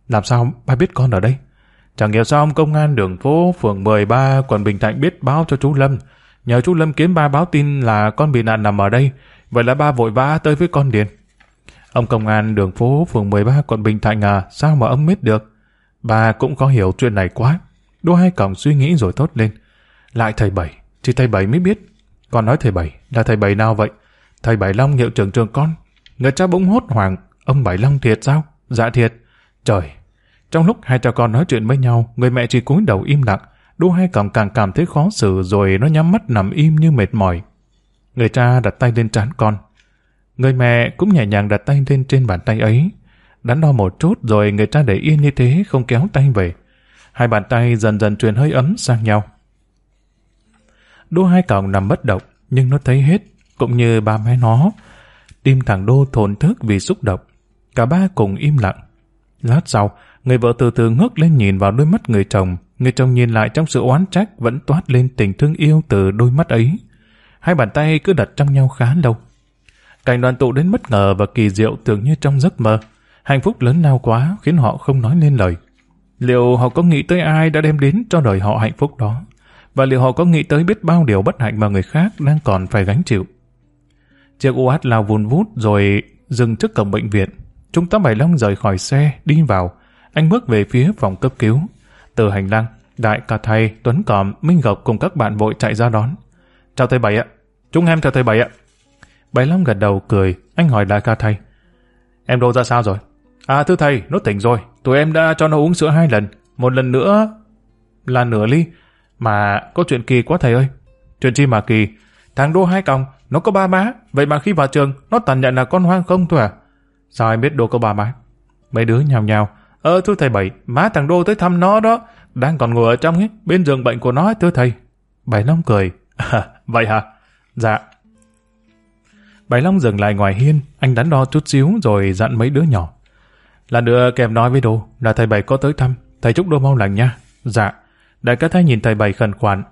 Làm sao ba biết con ở đây? Chẳng hiểu sao ông công an đường phố phường 13 quận Bình Thạnh biết báo cho chú Lâm. Nhờ chú Lâm kiếm ba báo tin là con bị nạn nằm ở đây. Vậy là ba vội vã tới với con liền. Ông công an đường phố phường 13 quận Bình Thạnh à, sao mà ông biết được? Ba cũng có hiểu chuyện này quá. Đỗ Hai Còng suy nghĩ rồi thốt lên. Lại thầy Bảy, chỉ thầy Bảy mới biết. Con nói thầy Bảy, là thầy Bảy nào vậy? Thầy Bảy Long hiệu trưởng trường con. Người cha bỗng hốt hoảng, ông Bảy Long thiệt sao? Dạ thiệt. Trời! Trong lúc hai cha con nói chuyện với nhau, người mẹ chỉ cúi đầu im lặng. Đỗ Hai Còng càng cảm thấy khó xử rồi nó nhắm mắt nằm im như mệt mỏi. Người cha đặt tay lên trán con. Người mẹ cũng nhẹ nhàng đặt tay lên trên bàn tay ấy. Đắn đo một chút rồi người cha để yên như thế không kéo tay về. Hai bàn tay dần dần truyền hơi ấm sang nhau. Đỗ Hai Còng nằm bất động, nhưng nó thấy hết, cũng như ba mẹ nó. Tim thằng Đô thổn thức vì xúc động. Cả ba cùng im lặng. Lát sau, người vợ từ từ ngước lên nhìn vào đôi mắt người chồng. Người chồng nhìn lại trong sự oán trách vẫn toát lên tình thương yêu từ đôi mắt ấy. Hai bàn tay cứ đặt trong nhau khá lâu. Cảnh đoàn tụ đến bất ngờ và kỳ diệu tưởng như trong giấc mơ. Hạnh phúc lớn lao quá khiến họ không nói nên lời. Liệu họ có nghĩ tới ai đã đem đến cho đời họ hạnh phúc đó? Và liệu họ có nghĩ tới biết bao điều bất hạnh mà người khác đang còn phải gánh chịu? Chiếc UH lao vun vút rồi dừng trước cổng bệnh viện. Trung tá Bảy Long rời khỏi xe, đi vào. Anh bước về phía phòng cấp cứu. Từ hành lang, Đại, cả thầy, Tuấn Còm, Minh Gộc cùng các bạn vội chạy ra đón. Chào thầy Bảy ạ. Chúng em chào thầy Bảy ạ. Bảy Long gật đầu cười, anh hỏi Đại ca thầy. Em Đô ra sao rồi? À thưa thầy, nó tỉnh rồi. Tụi em đã cho nó uống sữa 2 lần. Một lần nữa là nửa ly. Mà có chuyện kỳ quá thầy ơi. Chuyện chi mà kỳ? Thằng Đô Hai Còng, nó có ba má. Vậy mà khi vào trường, nó toàn nhận là con hoang không thôi à? Sao em biết Đô có ba má? Mấy đứa nhào nhào. Thưa thầy Bảy, má thằng Đô tới thăm nó đó. Đang còn ngồi ở trong ấy, bên giường bệnh của nó ấy, thưa thầy. Bảy Long cười. À, vậy hả? Dạ. Bảy Long dừng lại ngoài hiên, anh đắn đo chút xíu rồi dặn mấy đứa nhỏ. Là đưa kèm nói với Đô là thầy Bảy có tới thăm, thầy chúc Đô mau lành nha. Dạ. Đại ca thầy nhìn thầy Bảy khẩn khoản.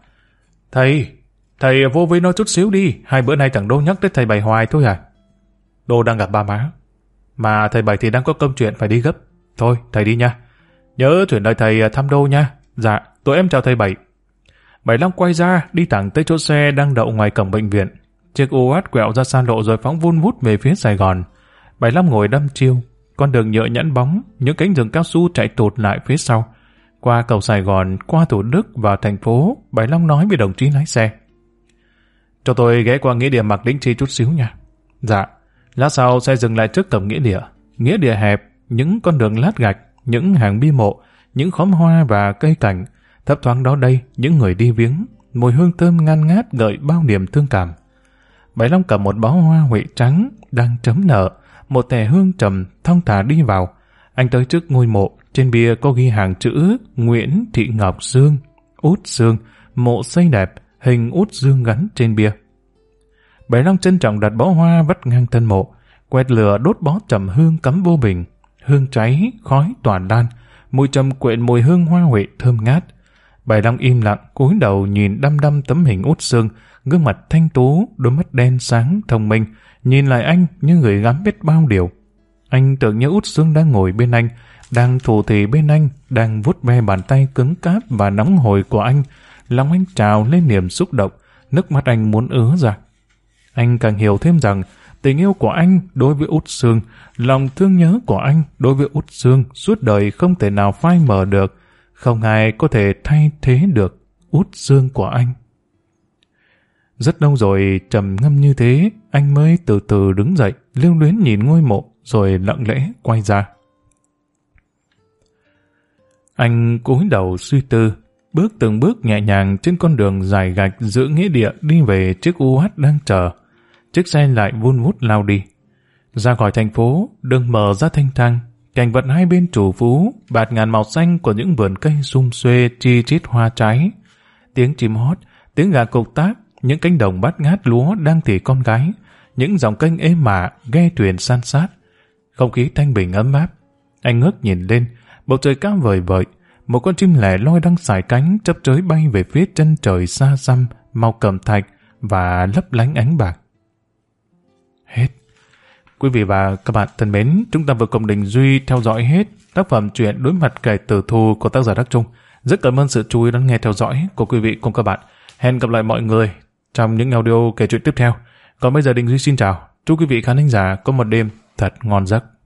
Thầy vô với nó chút xíu đi, 2 bữa nay thằng Đô nhắc tới thầy Bảy hoài thôi à. Đô đang gặp ba má. Mà thầy Bảy thì đang có công chuyện phải đi gấp. Thôi, thầy đi nha. Nhớ chuyển lời thầy thăm Đô nha. Dạ, tụi em chào thầy Bảy. Bảy Long quay ra, đi thẳng tới chỗ xe đang đậu ngoài cổng bệnh viện. Chiếc UH quẹo ra xa lộ rồi phóng vun vút về phía Sài Gòn. Bảy Long ngồi đăm chiêu, con đường nhựa nhẵn bóng, những cánh rừng cao su chạy tụt lại phía sau. Qua cầu Sài Gòn, qua Thủ Đức vào thành phố, Bảy Long nói với đồng chí lái xe. Cho tôi ghé qua nghĩa địa Mạc Đĩnh Chi chút xíu nha. Dạ. Lát sau xe dừng lại trước cổng nghĩa địa. Nghĩa địa hẹp, những con đường lát gạch, những hàng bia mộ, những khóm hoa và cây cảnh. Thấp thoáng đó đây, những người đi viếng, mùi hương thơm ngan ngát gợi bao niềm thương cảm. Bảy Long cầm một bó hoa huệ trắng đang chấm nở, một tẻ hương trầm thong thả đi vào. Anh tới trước ngôi mộ, trên bia có ghi hàng chữ Nguyễn Thị Ngọc Dương, Út Dương, mộ xây đẹp, hình Út Dương gắn trên bia. Bảy Long trân trọng đặt bó hoa vắt ngang thân mộ, quẹt lửa đốt bó trầm hương cắm vô bình, hương cháy, khói tỏa lan, mùi trầm quyện mùi hương hoa huệ thơm ngát. Bảy Long im lặng, cúi đầu nhìn đăm đăm tấm hình Út Dương, gương mặt thanh tú, đôi mắt đen sáng thông minh, nhìn lại anh như người gắm biết bao điều. Anh tưởng như Út Dương đang ngồi bên anh, đang thủ thỉ bên anh, đang vuốt ve bàn tay cứng cáp và nóng hổi của anh. Lòng anh trào lên niềm xúc động, nước mắt anh muốn ứa ra. Anh càng hiểu thêm rằng tình yêu của anh đối với Út Dương, lòng thương nhớ của anh đối với Út Dương suốt đời không thể nào phai mờ được, không ai có thể thay thế được Út Dương của anh. Rất lâu rồi trầm ngâm như thế, anh mới từ từ đứng dậy, lưu luyến nhìn ngôi mộ rồi lặng lẽ quay ra. Anh cúi đầu suy tư, bước từng bước nhẹ nhàng trên con đường dài gạch giữa nghĩa địa đi về chiếc UH đang chờ. Chiếc xe lại vun vút lao đi. Ra khỏi thành phố, đường mở ra thanh thang, cảnh vật hai bên trù phú, bạt ngàn màu xanh của những vườn cây sum xuê chi chít hoa trái. Tiếng chim hót, tiếng gà cục tác, những cánh đồng bát ngát lúa đang tỉ con gái, những dòng kênh êm mả, ghe thuyền san sát. Không khí thanh bình ấm áp. Anh ngước nhìn lên, bầu trời cao vời vợi, một con chim lẻ loi đang sải cánh chớp chới bay về phía chân trời xa xăm, màu cẩm thạch và lấp lánh ánh bạc. Hết. Quý vị và các bạn thân mến, chúng ta vừa cùng Đình Duy theo dõi hết tác phẩm truyện Đối mặt kẻ tử thù của tác giả Đắc Trung. Rất cảm ơn sự chú ý đón nghe theo dõi của quý vị cùng các bạn. Hẹn gặp lại mọi người trong những audio kể chuyện tiếp theo. Còn bây giờ Đình Duy xin chào. Chúc quý vị khán thính giả có một đêm thật ngon giấc.